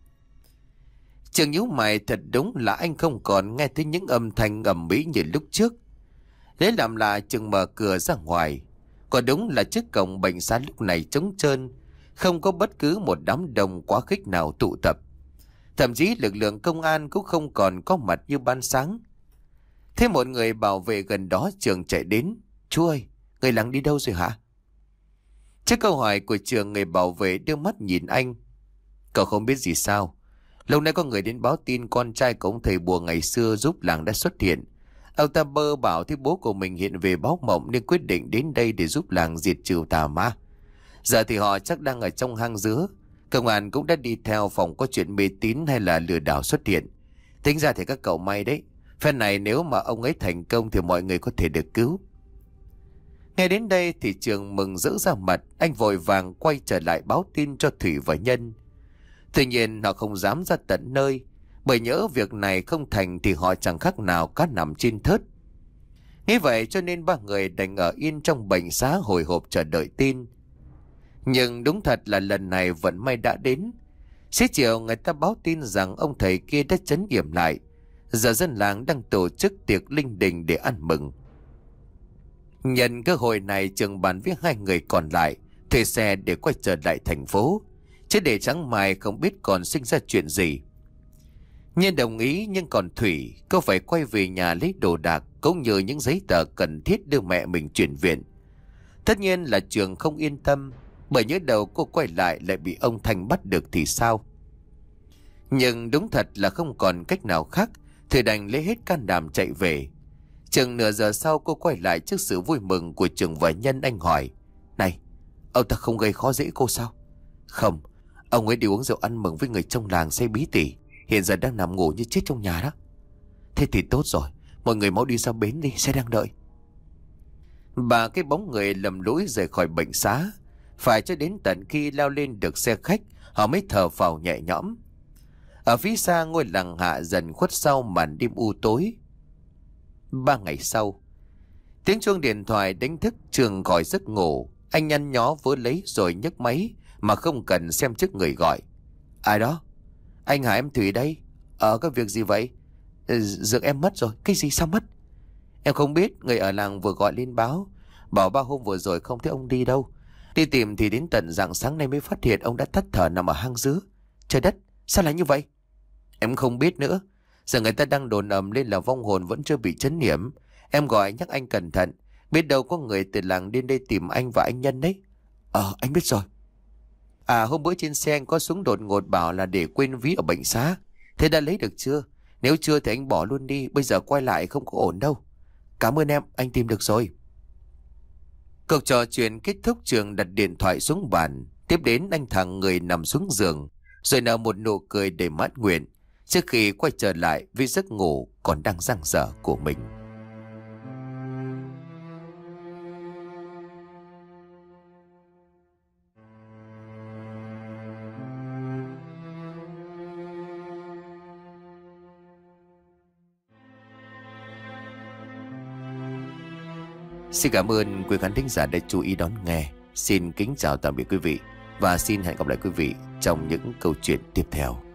Speaker 1: Trường nhíu mày, thật đúng là anh không còn nghe thấy những âm thanh ầm ĩ như lúc trước. Thế làm là Trường mở cửa ra ngoài. Còn đúng là trước cổng bệnh xá lúc này trống trơn, không có bất cứ một đám đông quá khích nào tụ tập. Thậm chí lực lượng công an cũng không còn có mặt như ban sáng. Thế một người bảo vệ gần đó Trường chạy đến. Chú ơi, người làng đi đâu rồi hả? Trước câu hỏi của Trường, người bảo vệ đưa mắt nhìn anh. Cậu không biết gì sao? Lâu nay có người đến báo tin con trai của ông thầy bùa ngày xưa giúp làng đã xuất hiện. Ông ta bơ bảo thấy bố của mình hiện về báo mộng nên quyết định đến đây để giúp làng diệt trừ tà ma. Giờ thì họ chắc đang ở trong hang dứa. Công an cũng đã đi theo phòng có chuyện mê tín hay là lừa đảo xuất hiện. Tính ra thì các cậu may đấy. Phen này nếu mà ông ấy thành công thì mọi người có thể được cứu. Nghe đến đây thì Trường mừng rỡ ra mặt. Anh vội vàng quay trở lại báo tin cho Thủy và Nhân. Tuy nhiên họ không dám ra tận nơi, bởi nhỡ việc này không thành thì họ chẳng khác nào cá nằm trên thớt. Nghĩ vậy cho nên ba người đành ở yên trong bệnh xá hồi hộp chờ đợi tin. Nhưng đúng thật là lần này vận may đã đến. Xế chiều người ta báo tin rằng ông thầy kia đã trấn yểm lại. Giờ dân làng đang tổ chức tiệc linh đình để ăn mừng. Nhân cơ hội này Trường bàn với hai người còn lại thuê xe để quay trở lại thành phố, chứ để trắng mai không biết còn sinh ra chuyện gì. Nhân đồng ý, nhưng còn Thủy, cô phải quay về nhà lấy đồ đạc cũng như những giấy tờ cần thiết đưa mẹ mình chuyển viện. Tất nhiên là Trường không yên tâm, bởi nhớ đầu cô quay lại lại bị ông Thanh bắt được thì sao. Nhưng đúng thật là không còn cách nào khác, thì đành lấy hết can đảm chạy về. Chừng nửa giờ sau cô quay lại trước sự vui mừng của Trường và Nhân. Anh hỏi: "Này, ông ta không gây khó dễ cô sao?" "Không, ông ấy đi uống rượu ăn mừng với người trong làng say bí tỉ, hiện giờ đang nằm ngủ như chết trong nhà đó." "Thế thì tốt rồi, mọi người mau đi ra bến đi, xe đang đợi." Ba cái bóng người lầm lũi rời khỏi bệnh xá. Phải cho đến tận khi leo lên được xe khách, họ mới thở phào nhẹ nhõm. Ở phía xa ngôi làng Hạ dần khuất sau màn đêm u tối. Ba ngày sau, tiếng chuông điện thoại đánh thức Trường khỏi giấc ngủ. Anh nhăn nhó vớ lấy rồi nhấc máy mà không cần xem trước người gọi. "Ai đó?" "Anh hả, em Thủy đây." "Ờ, có việc gì vậy?" "Dượng em mất rồi." "Cái gì, sao mất?" "Em không biết, người ở làng vừa gọi lên báo, bảo ba hôm vừa rồi không thấy ông đi đâu. Đi tìm thì đến tận rạng sáng nay mới phát hiện ông đã thất thở nằm ở hang dứa." "Trời đất, sao lại như vậy?" "Em không biết nữa. Giờ người ta đang đồn ầm lên là vong hồn vẫn chưa bị trấn yểm. Em gọi nhắc anh cẩn thận, biết đâu có người từ làng đến đây tìm anh và anh Nhân đấy." "Ờ, anh biết rồi." "À, hôm bữa trên xe anh có xuống đột ngột bảo là để quên ví ở bệnh xá. Thế đã lấy được chưa? Nếu chưa thì anh bỏ luôn đi, bây giờ quay lại không có ổn đâu." "Cảm ơn em, anh tìm được rồi." Cuộc trò chuyện kết thúc, Trường đặt điện thoại xuống bàn. Tiếp đến anh thẳng người nằm xuống giường, rồi nở một nụ cười để mãn nguyện, trước khi quay trở lại với giấc ngủ còn đang dang dở của mình. Xin cảm ơn quý khán thính giả đã chú ý đón nghe. Xin kính chào tạm biệt quý vị, và xin hẹn gặp lại quý vị trong những câu chuyện tiếp theo.